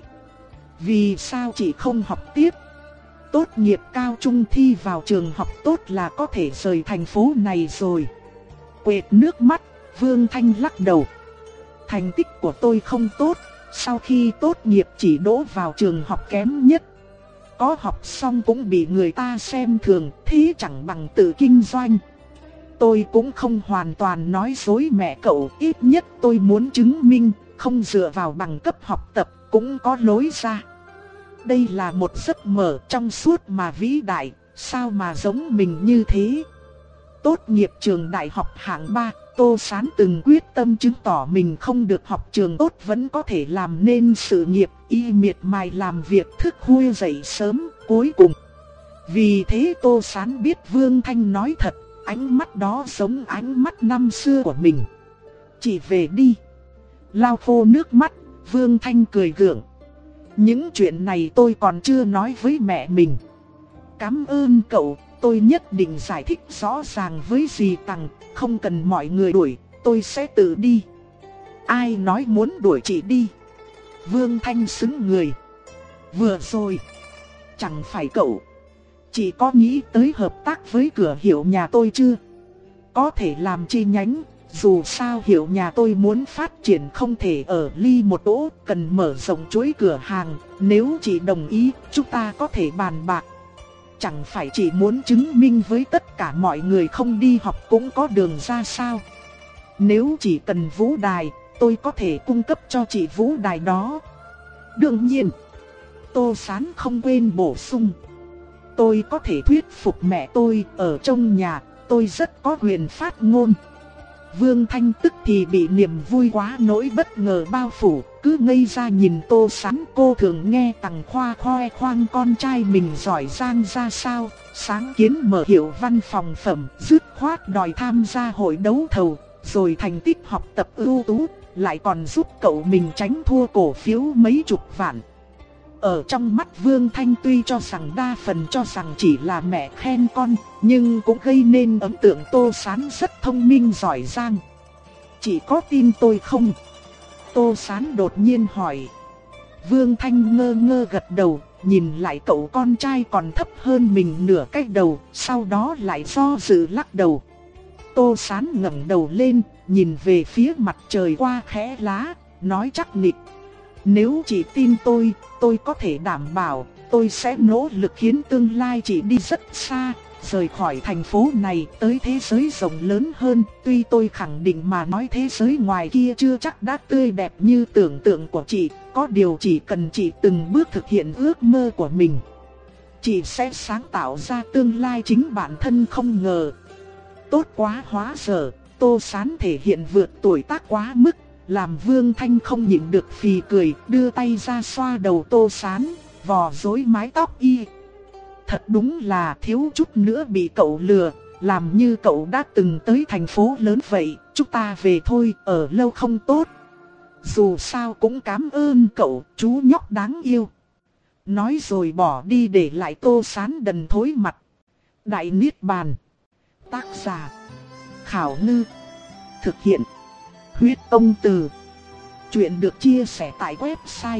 vì sao chị không học tiếp? Tốt nghiệp cao trung thi vào trường học tốt là có thể rời thành phố này rồi. Quệt nước mắt, Vương Thanh lắc đầu: thành tích của tôi không tốt, sau khi tốt nghiệp chỉ đỗ vào trường học kém nhất. Có học xong cũng bị người ta xem thường, thế chẳng bằng tự kinh doanh. Tôi cũng không hoàn toàn nói dối mẹ cậu, ít nhất tôi muốn chứng minh, không dựa vào bằng cấp học tập cũng có lối ra. Đây là một giấc mơ trong suốt mà vĩ đại, sao mà giống mình như thế. Tốt nghiệp trường đại học hạng ba, Tô Sán từng quyết tâm chứng tỏ mình không được học trường tốt vẫn có thể làm nên sự nghiệp, y miệt mài làm việc thức khuya dậy sớm. Cuối cùng, vì thế Tô Sán biết Vương Thanh nói thật, ánh mắt đó giống ánh mắt năm xưa của mình. Chị về đi. Lau khô nước mắt, Vương Thanh cười gượng: những chuyện này tôi còn chưa nói với mẹ mình. Cảm ơn cậu, tôi nhất định giải thích rõ ràng với dì Tằng, không cần mọi người đuổi, tôi sẽ tự đi. Ai nói muốn đuổi chị đi? Vương Thanh sững người. Vừa rồi, chẳng phải cậu, chị có nghĩ tới hợp tác với cửa hiệu nhà tôi chưa? Có thể làm chi nhánh, dù sao hiệu nhà tôi muốn phát triển không thể ở ly một chỗ, cần mở rộng chuỗi cửa hàng. Nếu chị đồng ý, chúng ta có thể bàn bạc. Chẳng phải chị muốn chứng minh với tất cả mọi người không đi học cũng có đường ra sao? Nếu chỉ cần vũ đài, tôi có thể cung cấp cho chị vũ đài đó. Đương nhiên, Tô Sán không quên bổ sung: tôi có thể thuyết phục mẹ tôi, ở trong nhà, tôi rất có quyền phát ngôn. Vương Thanh tức thì bị niềm vui quá nỗi bất ngờ bao phủ, cứ ngây ra nhìn Tô Sán. Cô thường nghe Tằng Khoa khoe khoang con trai mình giỏi giang ra sao, sáng kiến mở hiệu văn phòng phẩm, dứt khoát đòi tham gia hội đấu thầu, rồi thành tích học tập ưu tú, lại còn giúp cậu mình tránh thua cổ phiếu mấy chục vạn. Ở trong mắt Vương Thanh tuy cho rằng đa phần cho rằng chỉ là mẹ khen con, nhưng cũng gây nên ấn tượng Tô Sán rất thông minh giỏi giang. Chị có tin tôi không? Tô Sán đột nhiên hỏi. Vương Thanh ngơ ngơ gật đầu, nhìn lại cậu con trai còn thấp hơn mình nửa cái đầu, sau đó lại do dự lắc đầu. Tô Sán ngẩng đầu lên, nhìn về phía mặt trời qua khẽ lá, nói chắc nịch: nếu chị tin tôi, tôi có thể đảm bảo, tôi sẽ nỗ lực khiến tương lai chị đi rất xa, rời khỏi thành phố này tới thế giới rộng lớn hơn. Tuy tôi khẳng định mà nói thế giới ngoài kia chưa chắc đã tươi đẹp như tưởng tượng của chị, có điều chỉ cần chị từng bước thực hiện ước mơ của mình, chị sẽ sáng tạo ra tương lai chính bản thân không ngờ. Tốt quá, hóa giờ Tô Sán thể hiện vượt tuổi tác quá mức, làm Vương Thanh không nhịn được phì cười, đưa tay ra xoa đầu Tô Sán, vò rối mái tóc y. Thật đúng là thiếu chút nữa bị cậu lừa, làm như cậu đã từng tới thành phố lớn vậy, chúng ta về thôi, ở lâu không tốt. Dù sao cũng cảm ơn cậu, chú nhóc đáng yêu. Nói rồi bỏ đi để lại Tô Sán đần thối mặt. Đại Niết Bàn. Tác giả Khảo Ngư. Thực hiện Huyết Tông Từ. Chuyện được chia sẻ tại website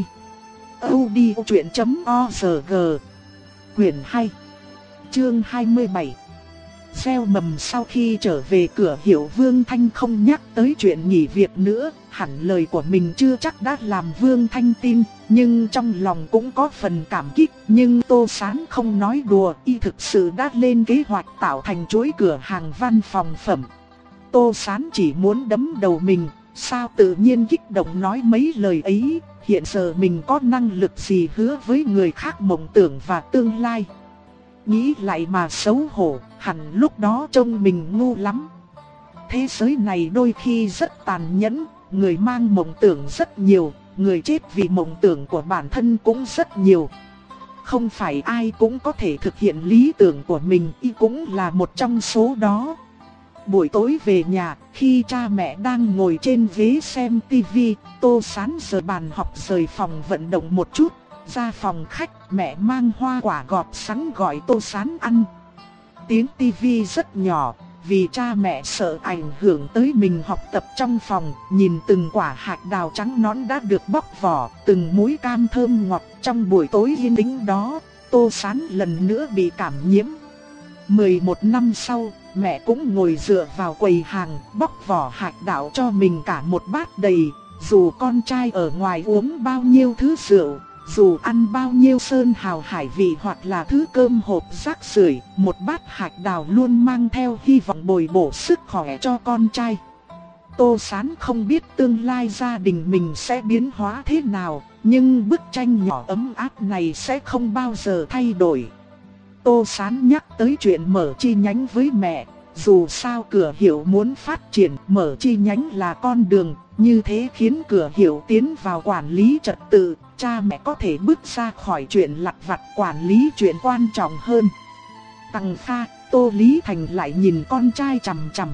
audiochuyện chấm org. Quyển hai, chương hai mươi bảy. Gieo mầm. Sau khi trở về cửa hiệu, Vương Thanh không nhắc tới chuyện nghỉ việc nữa. Hẳn lời của mình chưa chắc đã làm Vương Thanh tin, nhưng trong lòng cũng có phần cảm kích. Nhưng Tô Sán không nói đùa, y thực sự đã lên kế hoạch tạo thành chuỗi cửa hàng văn phòng phẩm. Tô Sán chỉ muốn đấm đầu mình, sao tự nhiên kích động nói mấy lời ấy. Hiện giờ mình có năng lực gì hứa với người khác mộng tưởng và tương lai. Nghĩ lại mà xấu hổ, hẳn lúc đó trông mình ngu lắm. Thế giới này đôi khi rất tàn nhẫn, người mang mộng tưởng rất nhiều, người chết vì mộng tưởng của bản thân cũng rất nhiều. Không phải ai cũng có thể thực hiện lý tưởng của mình, y cũng là một trong số đó. Buổi tối về nhà, khi cha mẹ đang ngồi trên ghế xem tivi, Tô Sán rời bàn học rời phòng vận động một chút, ra phòng khách, mẹ mang hoa quả gọt sẵn gọi Tô Sán ăn. Tiếng tivi rất nhỏ, vì cha mẹ sợ ảnh hưởng tới mình học tập trong phòng, nhìn từng quả hạt đào trắng nõn đã được bóc vỏ, từng múi cam thơm ngọt trong buổi tối yên tĩnh đó, Tô Sán lần nữa bị cảm nhiễm. mười một năm sau, mẹ cũng ngồi dựa vào quầy hàng, bóc vỏ hạt đào cho mình cả một bát đầy. Dù con trai ở ngoài uống bao nhiêu thứ rượu, dù ăn bao nhiêu sơn hào hải vị hoặc là thứ cơm hộp rác rưởi, một bát hạt đào luôn mang theo hy vọng bồi bổ sức khỏe cho con trai. Tô Sán không biết tương lai gia đình mình sẽ biến hóa thế nào, nhưng bức tranh nhỏ ấm áp này sẽ không bao giờ thay đổi. Tô Sán nhắc tới chuyện mở chi nhánh với mẹ, dù sao cửa hiệu muốn phát triển, mở chi nhánh là con đường, như thế khiến cửa hiệu tiến vào quản lý trật tự, cha mẹ có thể bước ra khỏi chuyện lặt vặt, quản lý chuyện quan trọng hơn. Tằng Kha, Tô Lý Thành lại nhìn con trai chằm chằm.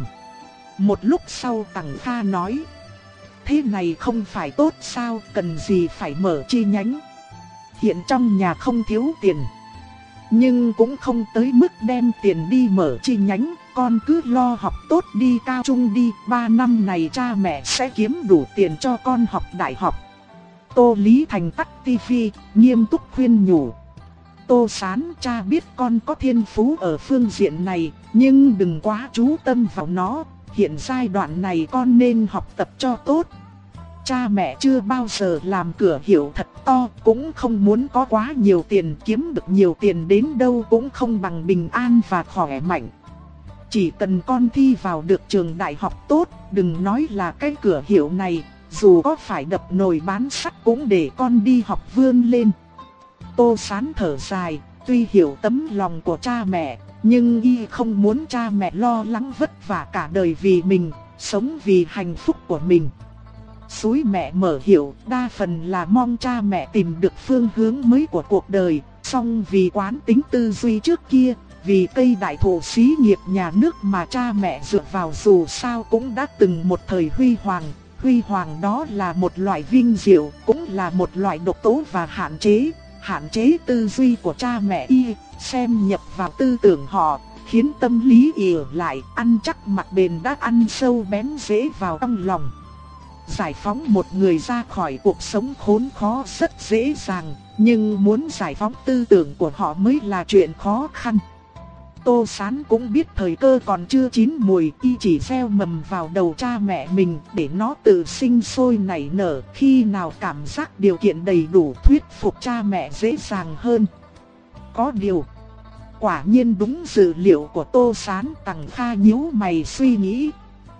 Một lúc sau Tằng Kha nói: thế này không phải tốt sao, cần gì phải mở chi nhánh. Hiện trong nhà không thiếu tiền, nhưng cũng không tới mức đem tiền đi mở chi nhánh. Con cứ lo học tốt đi, cao trung đi, ba năm này cha mẹ sẽ kiếm đủ tiền cho con học đại học. Tô Lý Thành tắt tivi, nghiêm túc khuyên nhủ. Tô Sán, cha biết con có thiên phú ở phương diện này, nhưng đừng quá chú tâm vào nó. Hiện giai đoạn này con nên học tập cho tốt. Cha mẹ chưa bao giờ làm cửa hiệu thật to, cũng không muốn có quá nhiều tiền, kiếm được nhiều tiền đến đâu cũng không bằng bình an và khỏe mạnh. Chỉ cần con thi vào được trường đại học tốt, đừng nói là cái cửa hiệu này, dù có phải đập nồi bán sắt cũng để con đi học vươn lên. Tô Sán thở dài, tuy hiểu tấm lòng của cha mẹ, nhưng y không muốn cha mẹ lo lắng vất vả cả đời vì mình, sống vì hạnh phúc của mình. Xúi mẹ mở hiệu, đa phần là mong cha mẹ tìm được phương hướng mới của cuộc đời, song vì quán tính tư duy trước kia, vì cây đại thụ xí nghiệp nhà nước mà cha mẹ dựa vào dù sao cũng đã từng một thời huy hoàng. Huy hoàng đó là một loại vinh diệu, cũng là một loại độc tố và hạn chế. Hạn chế tư duy của cha mẹ y, xem nhập vào tư tưởng họ, khiến tâm lý ỉa lại, ăn chắc mặc bền đã ăn sâu bén rễ vào trong lòng. Giải phóng một người ra khỏi cuộc sống khốn khó rất dễ dàng, nhưng muốn giải phóng tư tưởng của họ mới là chuyện khó khăn. Tô Sán cũng biết thời cơ còn chưa chín mùi, y chỉ gieo mầm vào đầu cha mẹ mình để nó tự sinh sôi nảy nở, khi nào cảm giác điều kiện đầy đủ thuyết phục cha mẹ dễ dàng hơn. Có điều, quả nhiên đúng dự liệu của Tô Sán. Tằng Kha nhíu mày suy nghĩ.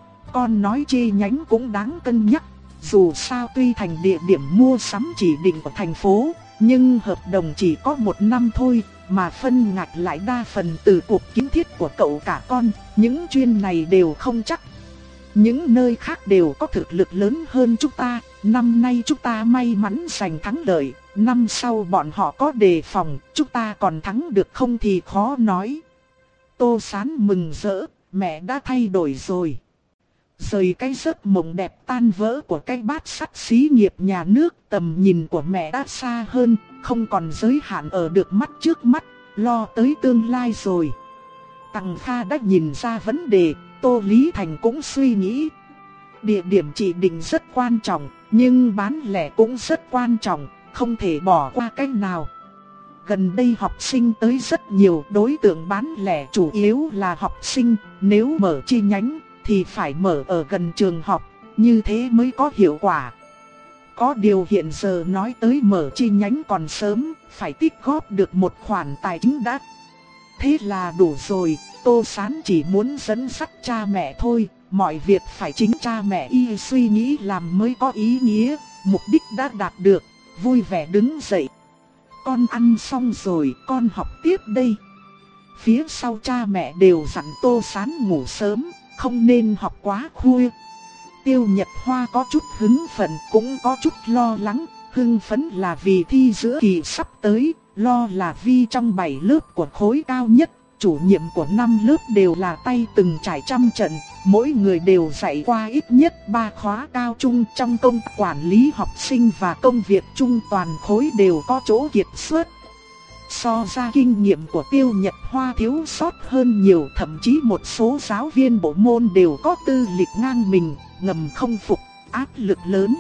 Con nói chi nhánh cũng đáng cân nhắc, dù sao tuy thành địa điểm mua sắm chỉ định của thành phố, nhưng hợp đồng chỉ có một năm thôi, mà phân ngạch lại đa phần từ cuộc kiến thiết của cậu cả con, những chuyên này đều không chắc. Những nơi khác đều có thực lực lớn hơn chúng ta, năm nay chúng ta may mắn giành thắng lợi, năm sau bọn họ có đề phòng, chúng ta còn thắng được không thì khó nói. Tô Sán mừng rỡ, mẹ đã thay đổi rồi. Rời cái giấc mộng đẹp tan vỡ của cái bát sắt xí nghiệp nhà nước, tầm nhìn của mẹ đã xa hơn, không còn giới hạn ở được mắt trước mắt, lo tới tương lai rồi. Tằng Kha đã nhìn ra vấn đề, Tô Lý Thành cũng suy nghĩ. Địa điểm chỉ định rất quan trọng, nhưng bán lẻ cũng rất quan trọng, không thể bỏ qua cách nào. Gần đây học sinh tới rất nhiều, đối tượng bán lẻ chủ yếu là học sinh, nếu mở chi nhánh thì phải mở ở gần trường học, như thế mới có hiệu quả. Có điều hiện giờ nói tới mở chi nhánh còn sớm, phải tích góp được một khoản tài chính đã. Thế là đủ rồi, Tô Sán chỉ muốn dẫn dắt cha mẹ thôi, mọi việc phải chính cha mẹ y suy nghĩ làm mới có ý nghĩa, mục đích đã đạt được, vui vẻ đứng dậy. Con ăn xong rồi, con học tiếp đây. Phía sau cha mẹ đều dặn Tô Sán ngủ sớm, không nên học quá khuya. Tiêu Nhật Hoa có chút hứng phấn cũng có chút lo lắng, hưng phấn là vì thi giữa kỳ sắp tới, lo là vì trong bảy lớp của khối cao nhất, chủ nhiệm của năm lớp đều là tay từng trải trăm trận, mỗi người đều dạy qua ít nhất ba khóa cao trung, trong công tác quản lý học sinh và công việc chung toàn khối đều có chỗ kiệt xuất. So ra kinh nghiệm của Tiêu Nhật Hoa thiếu sót hơn nhiều, thậm chí một số giáo viên bộ môn đều có tư lịch ngang mình, ngầm không phục, áp lực lớn.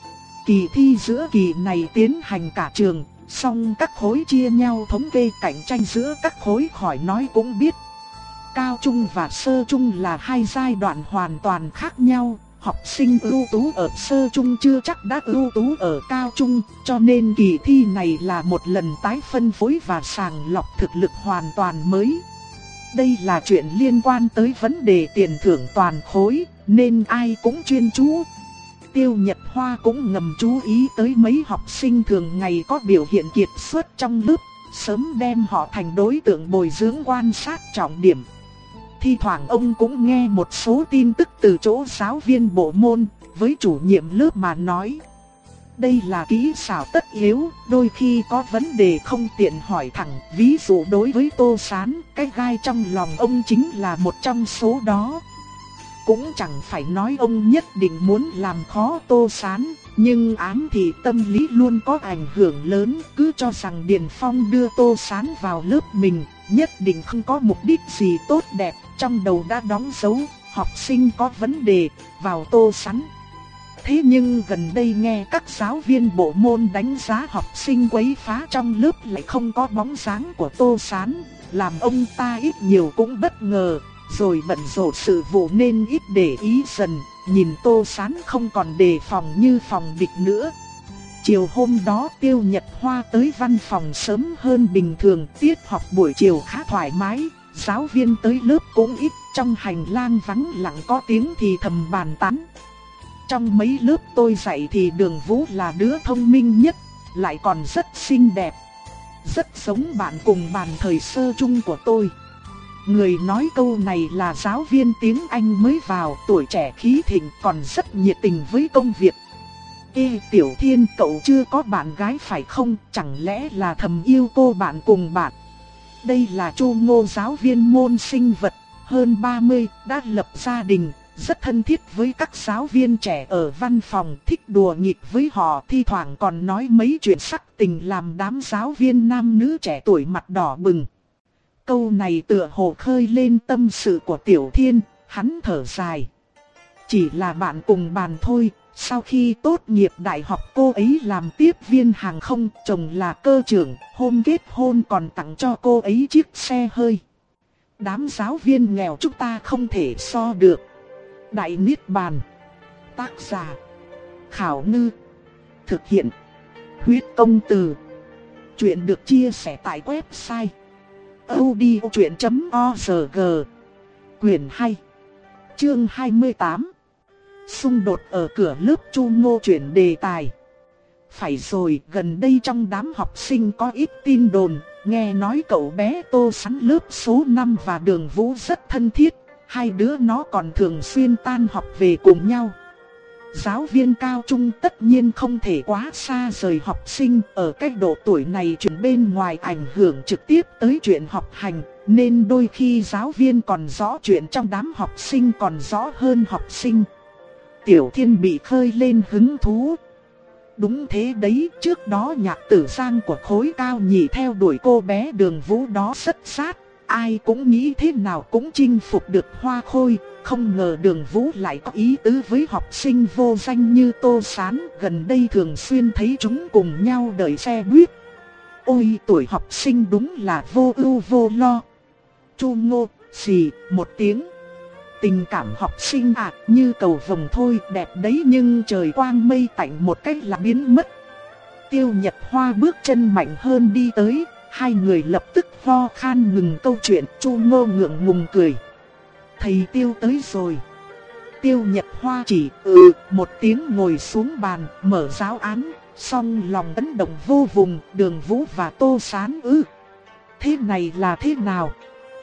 Kỳ thi giữa kỳ này tiến hành cả trường, song các khối chia nhau thống kê cạnh tranh giữa các khối khỏi nói cũng biết. Cao trung và sơ trung là hai giai đoạn hoàn toàn khác nhau, học sinh ưu tú ở sơ trung chưa chắc đã ưu tú ở cao trung, cho nên kỳ thi này là một lần tái phân phối và sàng lọc thực lực hoàn toàn mới. Đây là chuyện liên quan tới vấn đề tiền thưởng toàn khối, nên ai cũng chuyên chú. Tiêu Nhật Hoa cũng ngầm chú ý tới mấy học sinh thường ngày có biểu hiện kiệt xuất trong lớp, sớm đem họ thành đối tượng bồi dưỡng quan sát trọng điểm. Thi thoảng ông cũng nghe một số tin tức từ chỗ giáo viên bộ môn, với chủ nhiệm lớp mà nói. Đây là kỹ xảo tất yếu, đôi khi có vấn đề không tiện hỏi thẳng, ví dụ đối với Tô Sán, cái gai trong lòng ông chính là một trong số đó. Cũng chẳng phải nói ông nhất định muốn làm khó Tô Sán, nhưng ám thì tâm lý luôn có ảnh hưởng lớn, cứ cho rằng Điền Phong đưa Tô Sán vào lớp mình, nhất định không có mục đích gì tốt đẹp, trong đầu đã đóng dấu, học sinh có vấn đề, vào Tô Sán. Thế nhưng gần đây nghe các giáo viên bộ môn đánh giá học sinh quấy phá trong lớp lại không có bóng dáng của Tô Sán, làm ông ta ít nhiều cũng bất ngờ. Rồi bận rộn sự vụ nên ít để ý dần, nhìn Tô Sán không còn đề phòng như phòng địch nữa. Chiều hôm đó Tiêu Nhật Hoa tới văn phòng sớm hơn bình thường, tiết học buổi chiều khá thoải mái, giáo viên tới lớp cũng ít, trong hành lang vắng lặng có tiếng thì thầm bàn tán. Trong mấy lớp tôi dạy thì Đường Vũ là đứa thông minh nhất, lại còn rất xinh đẹp, rất giống bạn cùng bàn thời sơ chung của tôi. Người nói câu này là giáo viên tiếng Anh mới vào, tuổi trẻ khí thịnh, còn rất nhiệt tình với công việc. Ê Tiểu Thiên, cậu chưa có bạn gái phải không? Chẳng lẽ là thầm yêu cô bạn cùng bạn? Đây là Chu Ngô, giáo viên môn sinh vật, hơn ba mươi, đã lập gia đình, rất thân thiết với các giáo viên trẻ ở văn phòng, thích đùa nghịch với họ, thi thoảng còn nói mấy chuyện sắc tình làm đám giáo viên nam nữ trẻ tuổi mặt đỏ bừng. Câu này tựa hồ khơi lên tâm sự của Tiểu Thiên, hắn thở dài. Chỉ là bạn cùng bàn thôi, sau khi tốt nghiệp đại học cô ấy làm tiếp viên hàng không, chồng là cơ trưởng, hôm kết hôn còn tặng cho cô ấy chiếc xe hơi. Đám giáo viên nghèo chúng ta không thể so được. Đại Niết Bàn. Tác giả Khảo Ngư. Thực hiện Huyết Công Từ. Chuyện được chia sẻ tại website audiochuyện chấm org. Quyền hai. Chương hai mươi tám. Xung đột ở cửa lớp. Chu Ngô chuyển đề tài. Phải rồi, gần đây trong đám học sinh có ít tin đồn, nghe nói cậu bé Tô Sán lớp số năm và Đường Vũ rất thân thiết. hai đứa nó còn thường xuyên tan học về cùng nhau. Giáo viên cao trung tất nhiên không thể quá xa rời học sinh, ở cái độ tuổi này chuyện bên ngoài ảnh hưởng trực tiếp tới chuyện học hành, nên đôi khi giáo viên còn rõ chuyện trong đám học sinh còn rõ hơn học sinh. Tiểu Thiên bị khơi lên hứng thú. Đúng thế đấy, trước đó Nhạc Tử Giang của khối cao nhị theo đuổi cô bé Đường Vũ đó rất sát, ai cũng nghĩ thế nào cũng chinh phục được Hoa Khôi. Không ngờ Đường Vũ lại có ý tứ với học sinh vô danh như Tô Sán, gần đây thường xuyên thấy chúng cùng nhau đợi xe buýt. Ôi tuổi học sinh đúng là vô ưu vô lo. Chu Ngô, xì, một tiếng. Tình cảm học sinh ạ, à, như cầu vồng thôi, đẹp đấy nhưng trời quang mây tạnh một cách là biến mất. Tiêu Nhật Hoa bước chân mạnh hơn đi tới, hai người lập tức ho khan ngừng câu chuyện. Chu Ngô ngượng ngùng cười. Thầy Tiêu tới rồi. Tiêu Nhật Hoa chỉ ừ một tiếng ngồi xuống bàn, mở giáo án, song lòng ấn động vô vùng. Đường Vũ và Tô Sán ư. Thế này là thế nào?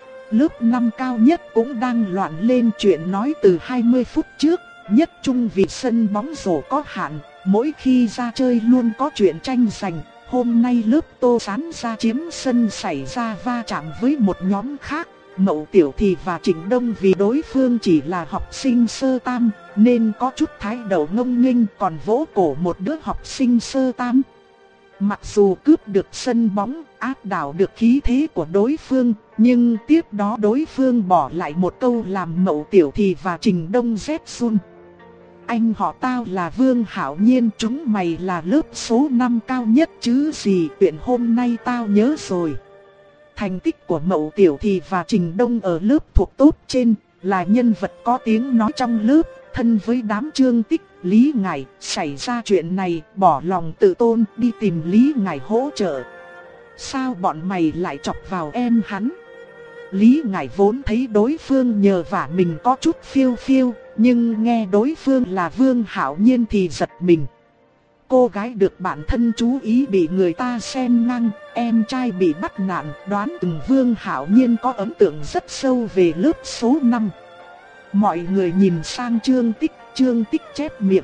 Lớp năm cao nhất cũng đang loạn lên chuyện nói từ hai mươi phút trước. Nhất trung vì sân bóng rổ có hạn, mỗi khi ra chơi luôn có chuyện tranh giành. Hôm nay lớp Tô Sán ra chiếm sân xảy ra va chạm với một nhóm khác. Mậu Tiểu Thì và Trịnh Đông vì đối phương chỉ là học sinh sơ tam nên có chút thái độ ngông nghênh, còn vỗ cổ một đứa học sinh sơ tam. Mặc dù cướp được sân bóng, áp đảo được khí thế của đối phương, nhưng tiếp đó đối phương bỏ lại một câu làm Mậu Tiểu Thì và Trịnh Đông rét run. Anh họ tao là Vương Hảo Nhiên, chúng mày là lớp số năm cao nhất chứ gì, chuyện hôm nay tao nhớ rồi. Thành tích của Mậu Tiểu Thì và Trình Đông ở lớp thuộc top trên, là nhân vật có tiếng nói trong lớp, thân với đám Trương Tích, Lý Ngải. Xảy ra chuyện này, bỏ lòng tự tôn đi tìm Lý Ngải hỗ trợ. Sao bọn mày lại chọc vào em hắn? Lý Ngải vốn thấy đối phương nhờ vả mình có chút phiêu phiêu, nhưng nghe đối phương là Vương Hảo Nhiên thì giật mình. Cô gái được bản thân chú ý bị người ta xem ngang, em trai bị bắt nạn, đoán từng Vương Hảo Nhiên có ấn tượng rất sâu về lớp số năm. Mọi người nhìn sang Trương Tích, Trương Tích chép miệng.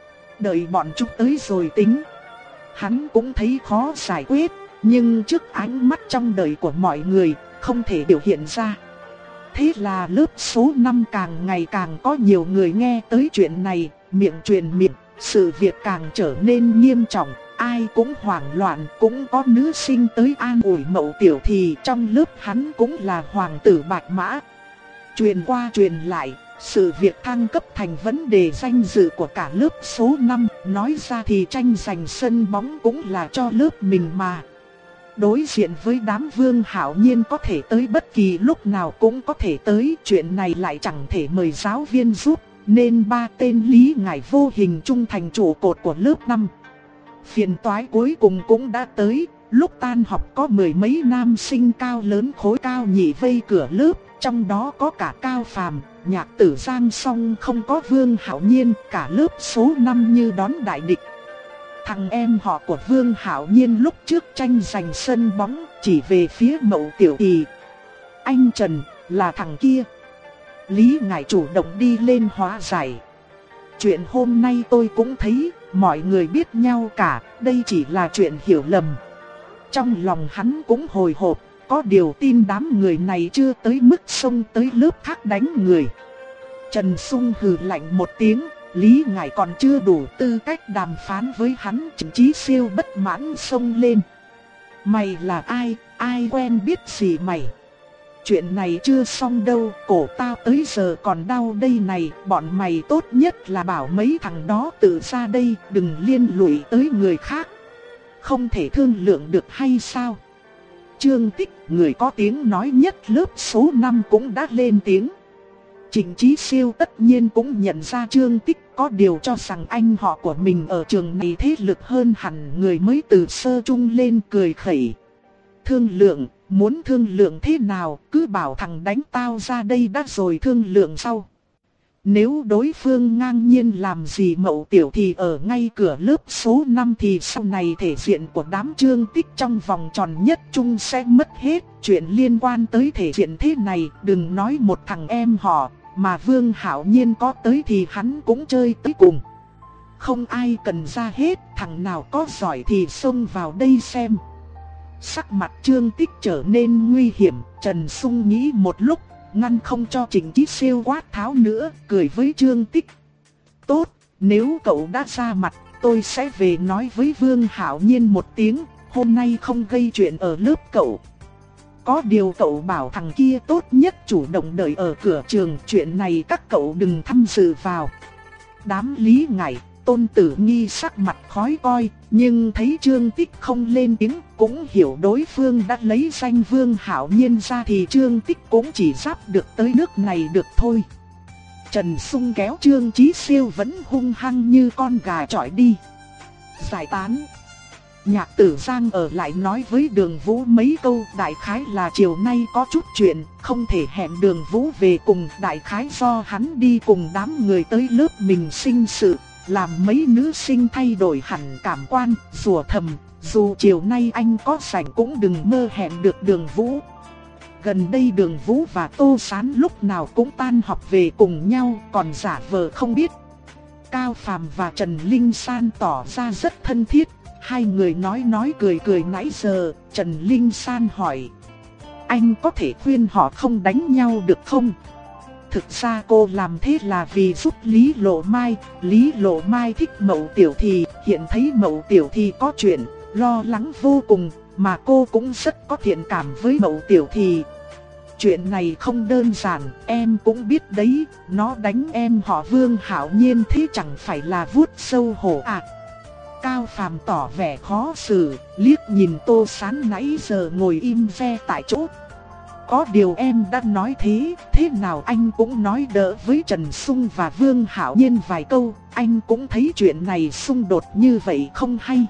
Đợi bọn chúng tới rồi tính. Hắn cũng thấy khó giải quyết, nhưng trước ánh mắt trong đời của mọi người, không thể biểu hiện ra. Thế là lớp số năm càng ngày càng có nhiều người nghe tới chuyện này, miệng truyền miệng. Sự việc càng trở nên nghiêm trọng, ai cũng hoảng loạn, cũng có nữ sinh tới an ủi Mậu Tiểu Thì, trong lớp hắn cũng là hoàng tử bạch mã. Truyền qua truyền lại, sự việc thăng cấp thành vấn đề danh dự của cả lớp số năm, nói ra thì tranh giành sân bóng cũng là cho lớp mình mà. Đối diện với đám Vương Hảo Nhiên có thể tới bất kỳ lúc nào cũng có thể tới, chuyện này lại chẳng thể mời giáo viên giúp. Nên ba tên Lý Ngải vô hình trung thành trụ cột của lớp năm. Phiền toái cuối cùng cũng đã tới, lúc tan học có mười mấy nam sinh cao lớn khối cao nhị vây cửa lớp, trong đó có cả Cao Phàm, Nhạc Tử Giang, song không có Vương Hảo Nhiên, cả lớp số năm như đón đại địch. Thằng em họ của Vương Hảo Nhiên lúc trước tranh giành sân bóng, chỉ về phía Mậu Tiểu Thì. Anh Trần, là thằng kia. Lý Ngải chủ động đi lên hóa giải. Chuyện hôm nay tôi cũng thấy, mọi người biết nhau cả, đây chỉ là chuyện hiểu lầm. Trong lòng hắn cũng hồi hộp, có điều tin đám người này chưa tới mức xông tới lớp khác đánh người. Trần Sung hừ lạnh một tiếng, Lý Ngải còn chưa đủ tư cách đàm phán với hắn. Trịnh Chí Siêu bất mãn xông lên. Mày là ai, ai quen biết gì mày? Chuyện này chưa xong đâu, cổ tao tới giờ còn đau đây này, bọn mày tốt nhất là bảo mấy thằng đó tự ra đây, đừng liên lụy tới người khác. Không thể thương lượng được hay sao? Trương Tích, người có tiếng nói nhất lớp số năm cũng đã lên tiếng. Trịnh Chí Siêu tất nhiên cũng nhận ra Trương Tích, có điều cho rằng anh họ của mình ở trường này thế lực hơn hẳn người mới từ sơ trung lên, cười khẩy. Thương lượng, muốn thương lượng thế nào, cứ bảo thằng đánh tao ra đây đã rồi thương lượng sau. Nếu đối phương ngang nhiên làm gì Mậu Tiểu thì ở ngay cửa lớp số năm thì sau này thể diện của đám Trương Tích trong vòng tròn nhất trung sẽ mất hết. Chuyện liên quan tới thể diện thế này đừng nói một thằng em họ, mà Vương Hạo Nhiên có tới thì hắn cũng chơi tới cùng. Không ai cần ra hết, thằng nào có giỏi thì xông vào đây xem. Sắc mặt Trương Tích trở nên nguy hiểm, Trần Sung nghĩ một lúc, ngăn không cho Trịnh Chí Siêu quát tháo nữa, cười với Trương Tích. Tốt, nếu cậu đã ra mặt, tôi sẽ về nói với Vương Hạo Nhiên một tiếng, hôm nay không gây chuyện ở lớp cậu. Có điều cậu bảo thằng kia tốt nhất chủ động đợi ở cửa trường, chuyện này các cậu đừng tham dự vào. Đám Lý Ngải, Tôn Tử Nghi sắc mặt khói coi, nhưng thấy Trương Tích không lên tiếng, cũng hiểu đối phương đã lấy danh Vương Hạo Nhiên ra thì Trương Tích cũng chỉ sắp được tới nước này được thôi. Trần Sung kéo Trương Chí Siêu vẫn hung hăng như con gà chọi đi. Giải tán. Nhạc Tử Giang ở lại nói với Đường Vũ mấy câu, đại khái là chiều nay có chút chuyện, không thể hẹn Đường Vũ về cùng, đại khái do hắn đi cùng đám người tới lớp mình sinh sự, làm mấy nữ sinh thay đổi hẳn cảm quan, rủa thầm, dù chiều nay anh có rảnh cũng đừng mơ hẹn được Đường Vũ. Gần đây Đường Vũ và Tô Sán lúc nào cũng tan học về cùng nhau, còn giả vờ không biết. Cao Phàm và Trần Linh San tỏ ra rất thân thiết, hai người nói nói cười cười nãy giờ. Trần Linh San hỏi, anh có thể khuyên họ không đánh nhau được không? Thực ra cô làm thế là vì giúp Lý Lộ Mai. Lý Lộ Mai thích Mậu Tiểu Thì, hiện thấy Mậu Tiểu Thì có chuyện, lo lắng vô cùng, mà cô cũng rất có thiện cảm với Mậu Tiểu Thì. Chuyện này không đơn giản, em cũng biết đấy, nó đánh em họ Vương Hạo Nhiên thế chẳng phải là vuốt sâu hổ à? Cao Phàm tỏ vẻ khó xử, liếc nhìn Tô Sán nãy giờ ngồi im ve tại chỗ. Có điều em đã nói thế, thế nào anh cũng nói đỡ với Trần Sung và Vương Hạo Nhiên vài câu, anh cũng thấy chuyện này xung đột như vậy không hay.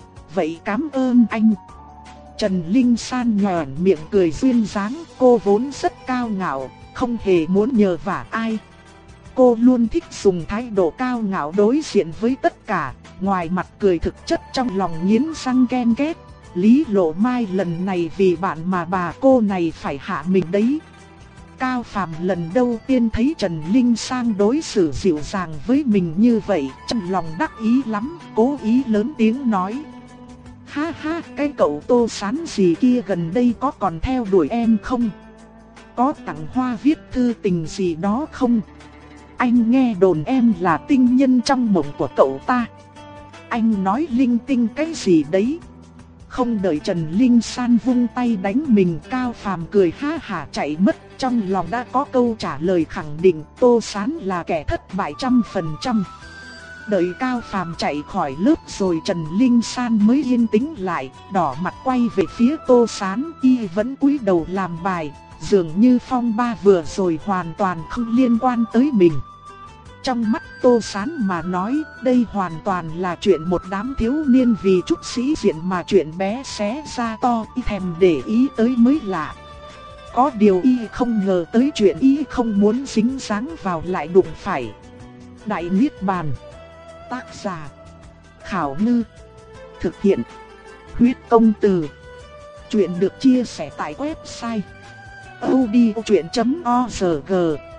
Vậy cảm ơn anh. Trần Linh San nhòn miệng cười duyên dáng, cô vốn rất cao ngạo, không hề muốn nhờ vả ai. Cô luôn thích dùng thái độ cao ngạo đối diện với tất cả, ngoài mặt cười thực chất trong lòng nghiến răng ghen ghét. Lý Lộ Mai lần này vì bạn mà bà cô này phải hạ mình đấy. Cao Phàm lần đầu tiên thấy Trần Linh San đối xử dịu dàng với mình như vậy, trong lòng đắc ý lắm, cố ý lớn tiếng nói. Ha ha, cái cậu Tô Sán gì kia gần đây có còn theo đuổi em không? Có tặng hoa viết thư tình gì đó không? Anh nghe đồn em là tinh nhân trong mộng của cậu ta. Anh nói linh tinh cái gì đấy? Không đợi Trần Linh San vung tay đánh mình, Cao Phàm cười ha hả chạy mất, trong lòng đã có câu trả lời khẳng định Tô Sán là kẻ thất bại trăm phần trăm. Đợi Cao Phàm chạy khỏi lớp rồi Trần Linh San mới yên tĩnh lại, đỏ mặt quay về phía Tô Sán, y vẫn cúi đầu làm bài, dường như phong ba vừa rồi hoàn toàn không liên quan tới mình. Trong mắt Tô Sán mà nói, đây hoàn toàn là chuyện một đám thiếu niên vì chút sĩ diện mà chuyện bé xé ra to, y thèm để ý tới mới lạ. Có điều y không ngờ tới chuyện y không muốn dính dáng vào lại đụng phải. Đại Niết Bàn. Tác giả Khảo Ngư. Thực hiện Huyết Công Từ. Chuyện được chia sẻ tại website audiochuyện chấm org.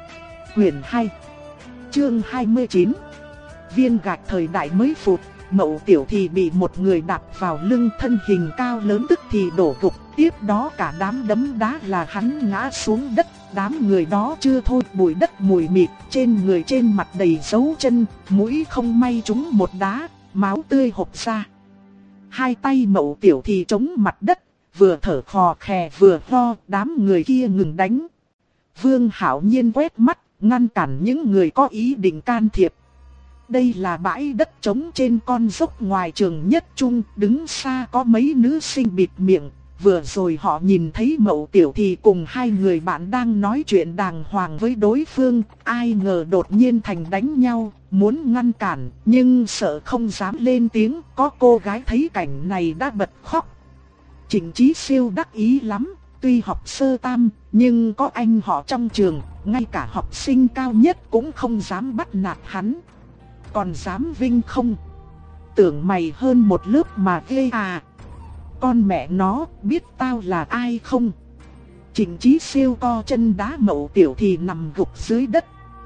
Quyển hai, chương hai mươi chín. Viên gạch thời đại mới phụt. Mậu Tiểu thì bị một người đạp vào lưng, thân hình cao lớn tức thì đổ gục. Tiếp đó cả đám đấm đá là hắn ngã xuống đất. Đám người đó chưa thôi, bụi đất mùi mịt, trên người trên mặt đầy dấu chân, mũi không may trúng một đá, máu tươi hộc ra. Hai tay Mậu Tiểu thì chống mặt đất, vừa thở khò khè vừa ho, đám người kia ngừng đánh. Vương Hạo Nhiên quét mắt, ngăn cản những người có ý định can thiệp. Đây là bãi đất trống trên con dốc ngoài trường Nhất Trung, đứng xa có mấy nữ sinh bịt miệng. Vừa rồi họ nhìn thấy Mậu Tiểu thì cùng hai người bạn đang nói chuyện đàng hoàng với đối phương, ai ngờ đột nhiên thành đánh nhau, muốn ngăn cản, nhưng sợ không dám lên tiếng, có cô gái thấy cảnh này đã bật khóc. Trịnh Chí Siêu đắc ý lắm, tuy học sơ tam, nhưng có anh họ trong trường, ngay cả học sinh cao nhất cũng không dám bắt nạt hắn. Còn dám vinh không? Tưởng mày hơn một lớp mà ghê à? Con mẹ nó, biết tao là ai không? Trịnh Chí Siêu co chân đá Mậu Tiểu Thì nằm gục dưới đất.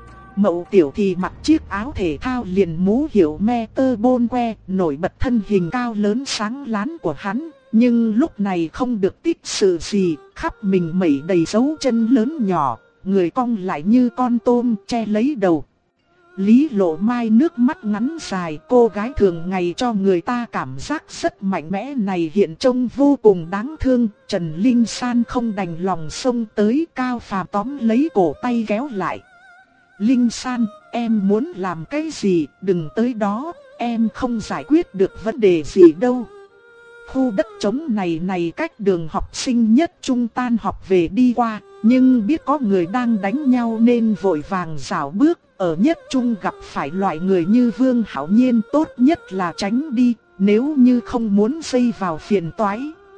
Mậu Tiểu Thì mặc chiếc áo thể thao liền mũ hiệu Meter Bôn Que, nổi bật thân hình cao lớn sáng láng của hắn. Nhưng lúc này không được tích sự gì, khắp mình mẩy đầy dấu chân lớn nhỏ, người cong lại như con tôm che lấy đầu. Lý Lộ Mai nước mắt ngắn dài, cô gái thường ngày cho người ta cảm giác rất mạnh mẽ này hiện trông vô cùng đáng thương. Trần Linh San không đành lòng xông tới, Cao Phàm tóm lấy cổ tay kéo lại. Linh San, em muốn làm cái gì, đừng tới đó, em không giải quyết được vấn đề gì đâu. Khu đất trống này này cách đường học sinh nhất trung tan học về đi qua, nhưng biết có người đang đánh nhau nên vội vàng rảo bước. Ở nhất trung gặp phải loại người như Vương Hạo Nhiên tốt nhất là tránh đi, nếu như không muốn dây vào phiền toái.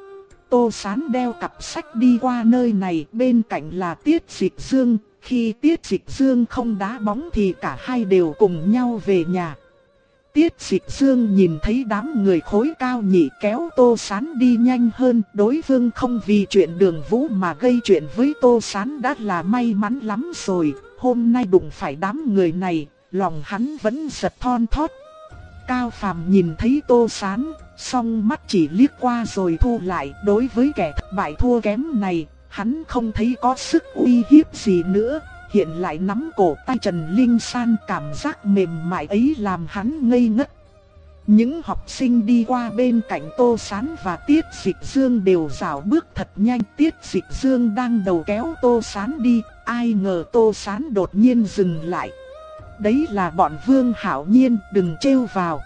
Tô Sán đeo cặp sách đi qua nơi này, bên cạnh là Tiết Dịch Dương. Khi Tiết Dịch Dương không đá bóng thì cả hai đều cùng nhau về nhà. Tiết Dịch Dương nhìn thấy đám người khối cao nhị kéo Tô Sán đi nhanh hơn. Đối phương không vì chuyện Đường Vũ mà gây chuyện với Tô Sán đã là may mắn lắm rồi. Hôm nay đụng phải đám người này, lòng hắn vẫn giật thon thót. Cao Phàm nhìn thấy Tô Sán, song mắt chỉ liếc qua rồi thu lại. Đối với kẻ thất bại thua kém này, hắn không thấy có sức uy hiếp gì nữa. Hiện lại nắm cổ tay Trần Linh San, cảm giác mềm mại ấy làm hắn ngây ngất. Những học sinh đi qua bên cạnh Tô Sán và Tiết Dịch Dương đều rảo bước thật nhanh. Tiết Dịch Dương đang đầu kéo Tô Sán đi, ai ngờ Tô Sán đột nhiên dừng lại. Đấy là bọn Vương Hạo Nhiên, đừng trêu vào.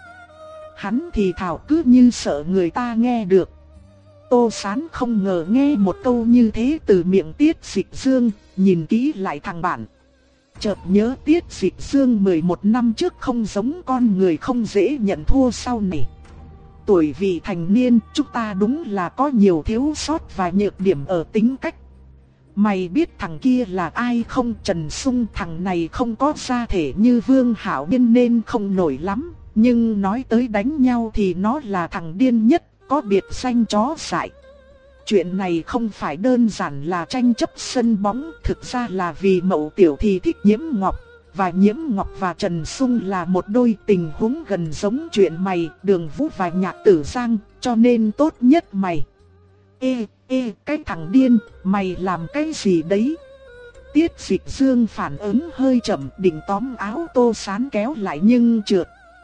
Hắn thì thào cứ như sợ người ta nghe được. Tô Sán không ngờ nghe một câu như thế từ miệng Tiết Dịch Dương, nhìn kỹ lại thằng bạn. Chợt nhớ Tiết Dịch Dương mười một năm trước không giống con người không dễ nhận thua sau này. Tuổi vị thành niên, chúng ta đúng là có nhiều thiếu sót và nhược điểm ở tính cách. Mày biết thằng kia là ai không? Trần Sung, thằng này không có gia thể như Vương Hạo Nhiên nên không nổi lắm. Nhưng nói tới đánh nhau thì nó là thằng điên nhất, có biệt danh chó dại. Chuyện này không phải đơn giản là tranh chấp sân bóng, thực ra là vì Mậu Tiểu Thì thích Nhiễm Ngọc, và Nhiễm Ngọc và Trần Sung là một đôi tình huống gần giống chuyện mày, Đường Vũ và Nhạc Tử Giang, cho nên tốt nhất mày. Ê, ê, cái thằng điên, mày làm cái gì đấy? Tiết Dịch Dương phản ứng hơi chậm, định tóm áo Tô Sán kéo lại nhưng trượt.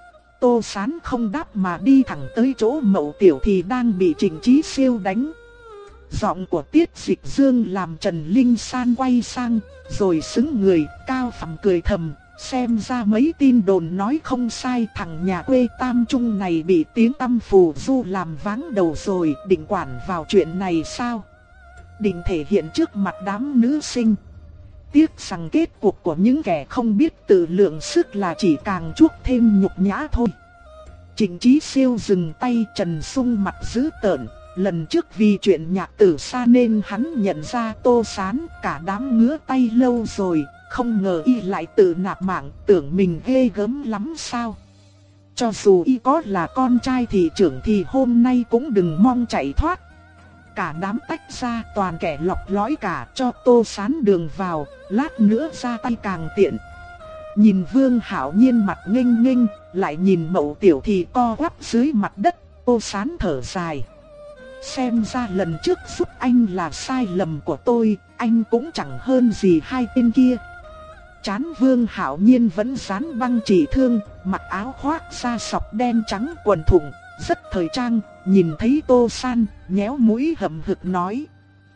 Tô Sán không đáp mà đi thẳng tới chỗ Mậu Tiểu Thì đang bị Trịnh Chí Siêu đánh. Giọng của Tiết Dịch Dương làm Trần Linh San quay sang, rồi sững người. Cao Phàm cười thầm, xem ra mấy tin đồn nói không sai, thằng nhà quê Tam Trung này bị tiếng tăm phù du làm váng đầu rồi, định quản vào chuyện này sao? Định thể hiện trước mặt đám nữ sinh. Tiếc rằng kết cục của những kẻ không biết tự lượng sức là chỉ càng chuốc thêm nhục nhã thôi. Trịnh Chí Siêu dừng tay, Trần Sung mặt dữ tợn. Lần trước vì chuyện Nhạc Tử Sa nên hắn nhận ra Tô Sán, cả đám ngứa tay lâu rồi, không ngờ y lại tự nạp mạng, tưởng mình ghê gớm lắm sao. Cho dù y có là con trai thị trưởng thì hôm nay cũng đừng mong chạy thoát. Cả đám tách ra, toàn kẻ lọc lõi cả, cho Tô Sán đường vào, lát nữa ra tay càng tiện. Nhìn Vương Hạo Nhiên mặt nghênh nghênh, lại nhìn Mậu Tiểu Thì co quắp dưới mặt đất, Tô Sán thở dài. Xem ra lần trước giúp anh là sai lầm của tôi, anh cũng chẳng hơn gì hai tên kia. Trán Vương Hạo Nhiên vẫn dán băng chỉ thương, mặc áo khoác da sọc đen trắng quần thụng, rất thời trang. Nhìn thấy Tô San, nhéo mũi hậm hực nói: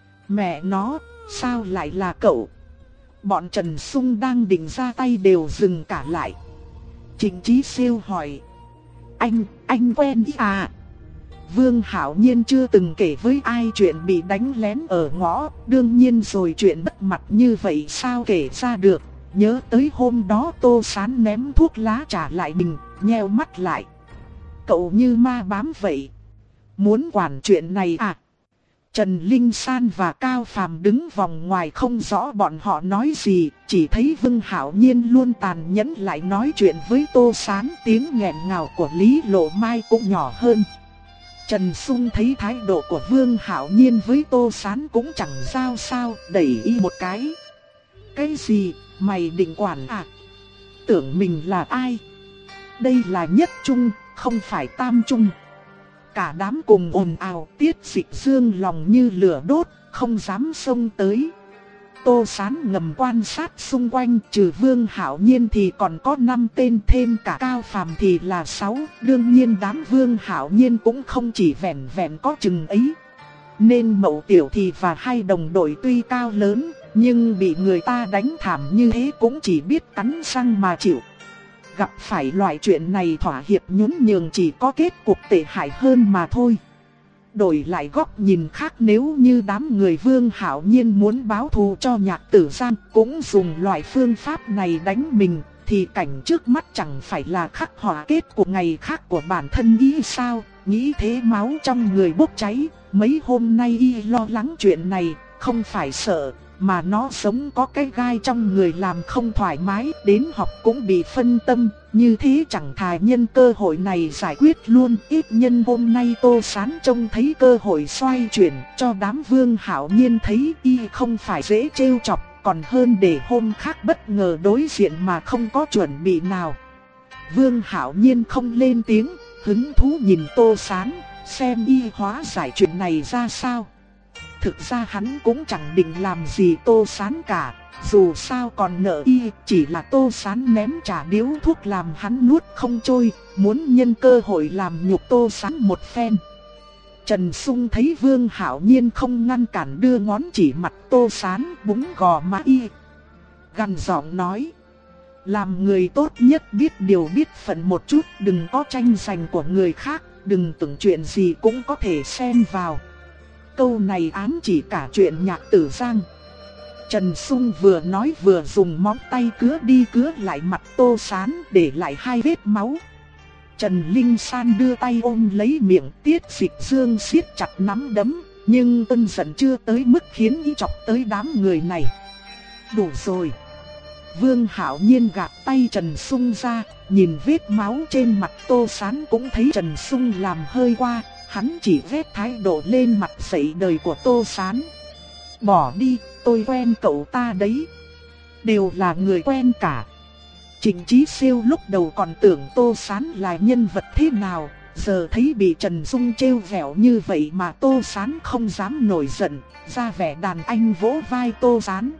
mẹ nó, sao lại là cậu? Bọn Trần Sung đang định ra tay đều dừng cả lại. Trịnh Chí Siêu hỏi: Anh, anh quen ý à? Vương Hạo Nhiên chưa từng kể với ai chuyện bị đánh lén ở ngõ, đương nhiên rồi chuyện bất mặt như vậy sao kể ra được. Nhớ tới hôm đó Tô Sán ném thuốc lá trả lại mình, nheo mắt lại. Cậu như ma bám vậy. Muốn quản chuyện này à? Trần Linh San và Cao Phàm đứng vòng ngoài không rõ bọn họ nói gì, chỉ thấy Vương Hạo Nhiên luôn tàn nhẫn lại nói chuyện với Tô Sán, tiếng nghẹn ngào của Lý Lộ Mai cũng nhỏ hơn. Trần Sung thấy thái độ của Vương Hạo Nhiên với Tô Sán cũng chẳng sao sao, đẩy y một cái. Cái gì, mày định quản à? Tưởng mình là ai? Đây là nhất trung, không phải tam trung. Cả đám cùng ồn ào, Tiết Dịch Dương lòng như lửa đốt, không dám xông tới. Tô Sán ngầm quan sát xung quanh, trừ Vương Hạo Nhiên thì còn có năm tên, thêm cả Cao Phàm thì là sáu. Đương nhiên đám Vương Hạo Nhiên cũng không chỉ vẹn vẹn có chừng ấy. Nên Mậu Tiểu Thì và hai đồng đội tuy cao lớn, nhưng bị người ta đánh thảm như thế cũng chỉ biết cắn răng mà chịu. Gặp phải loại chuyện này thỏa hiệp nhún nhường chỉ có kết cục tệ hại hơn mà thôi. Đổi lại góc nhìn khác, nếu như đám người Vương Hạo Nhiên muốn báo thù cho Nhạc Tử Giang cũng dùng loại phương pháp này đánh mình, thì cảnh trước mắt chẳng phải là khắc họa kết cục ngày khác của bản thân y sao? Nghĩ thế máu trong người bốc cháy. Mấy hôm nay y lo lắng chuyện này, không phải sợ, mà nó sống có cái gai trong người làm không thoải mái, đến học cũng bị phân tâm, như thế chẳng thà nhân cơ hội này giải quyết luôn. Ít nhân hôm nay Tô Sán trông thấy cơ hội xoay chuyển cho đám Vương Hạo Nhiên thấy y không phải dễ trêu chọc, còn hơn để hôm khác bất ngờ đối diện mà không có chuẩn bị nào. Vương Hạo Nhiên không lên tiếng, hứng thú nhìn Tô Sán, xem y hóa giải chuyện này ra sao. Thực ra hắn cũng chẳng định làm gì Tô Sán cả, dù sao còn nợ y, chỉ là Tô Sán ném trả điếu thuốc làm hắn nuốt không trôi, muốn nhân cơ hội làm nhục Tô Sán một phen. Trần Sung thấy Vương Hạo Nhiên không ngăn cản, đưa ngón chỉ mặt Tô Sán, búng gò má y, gằn giọng nói: làm người tốt nhất biết điều biết phận một chút, đừng có tranh giành của người khác, đừng tưởng chuyện gì cũng có thể xen vào. Câu này ám chỉ cả chuyện Nhạc Tử Giang. Trần Sung vừa nói vừa dùng móng tay cứa đi cứa lại mặt Tô Sán, để lại hai vết máu. Trần Linh San đưa tay ôm lấy miệng, Tiết Dịch Dương siết chặt nắm đấm, nhưng cơn giận chưa tới mức khiến y chọc tới đám người này. Đủ rồi. Vương Hạo Nhiên gạt tay Trần Sung ra, nhìn vết máu trên mặt Tô Sán cũng thấy Trần Sung làm hơi qua. Hắn chỉ vét thái độ lên mặt dậy đời của Tô Sán. Bỏ đi, tôi quen cậu ta đấy. Đều là người quen cả. Trịnh Chí Siêu lúc đầu còn tưởng Tô Sán là nhân vật thế nào, giờ thấy bị Trần Dung trêu vẻo như vậy mà Tô Sán không dám nổi giận, ra vẻ đàn anh vỗ vai Tô Sán.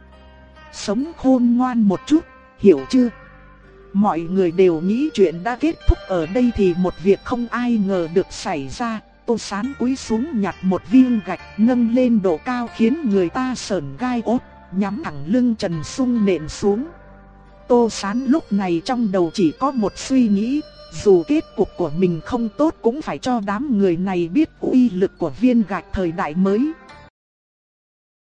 Sống khôn ngoan một chút, hiểu chưa? Mọi người đều nghĩ chuyện đã kết thúc ở đây thì một việc không ai ngờ được xảy ra. Tô Sán cúi xuống nhặt một viên gạch nâng lên độ cao khiến người ta sởn gai ốt, nhắm thẳng lưng Trần Sung nện xuống. Tô Sán lúc này trong đầu chỉ có một suy nghĩ, dù kết cục của mình không tốt cũng phải cho đám người này biết uy lực của viên gạch thời đại mới.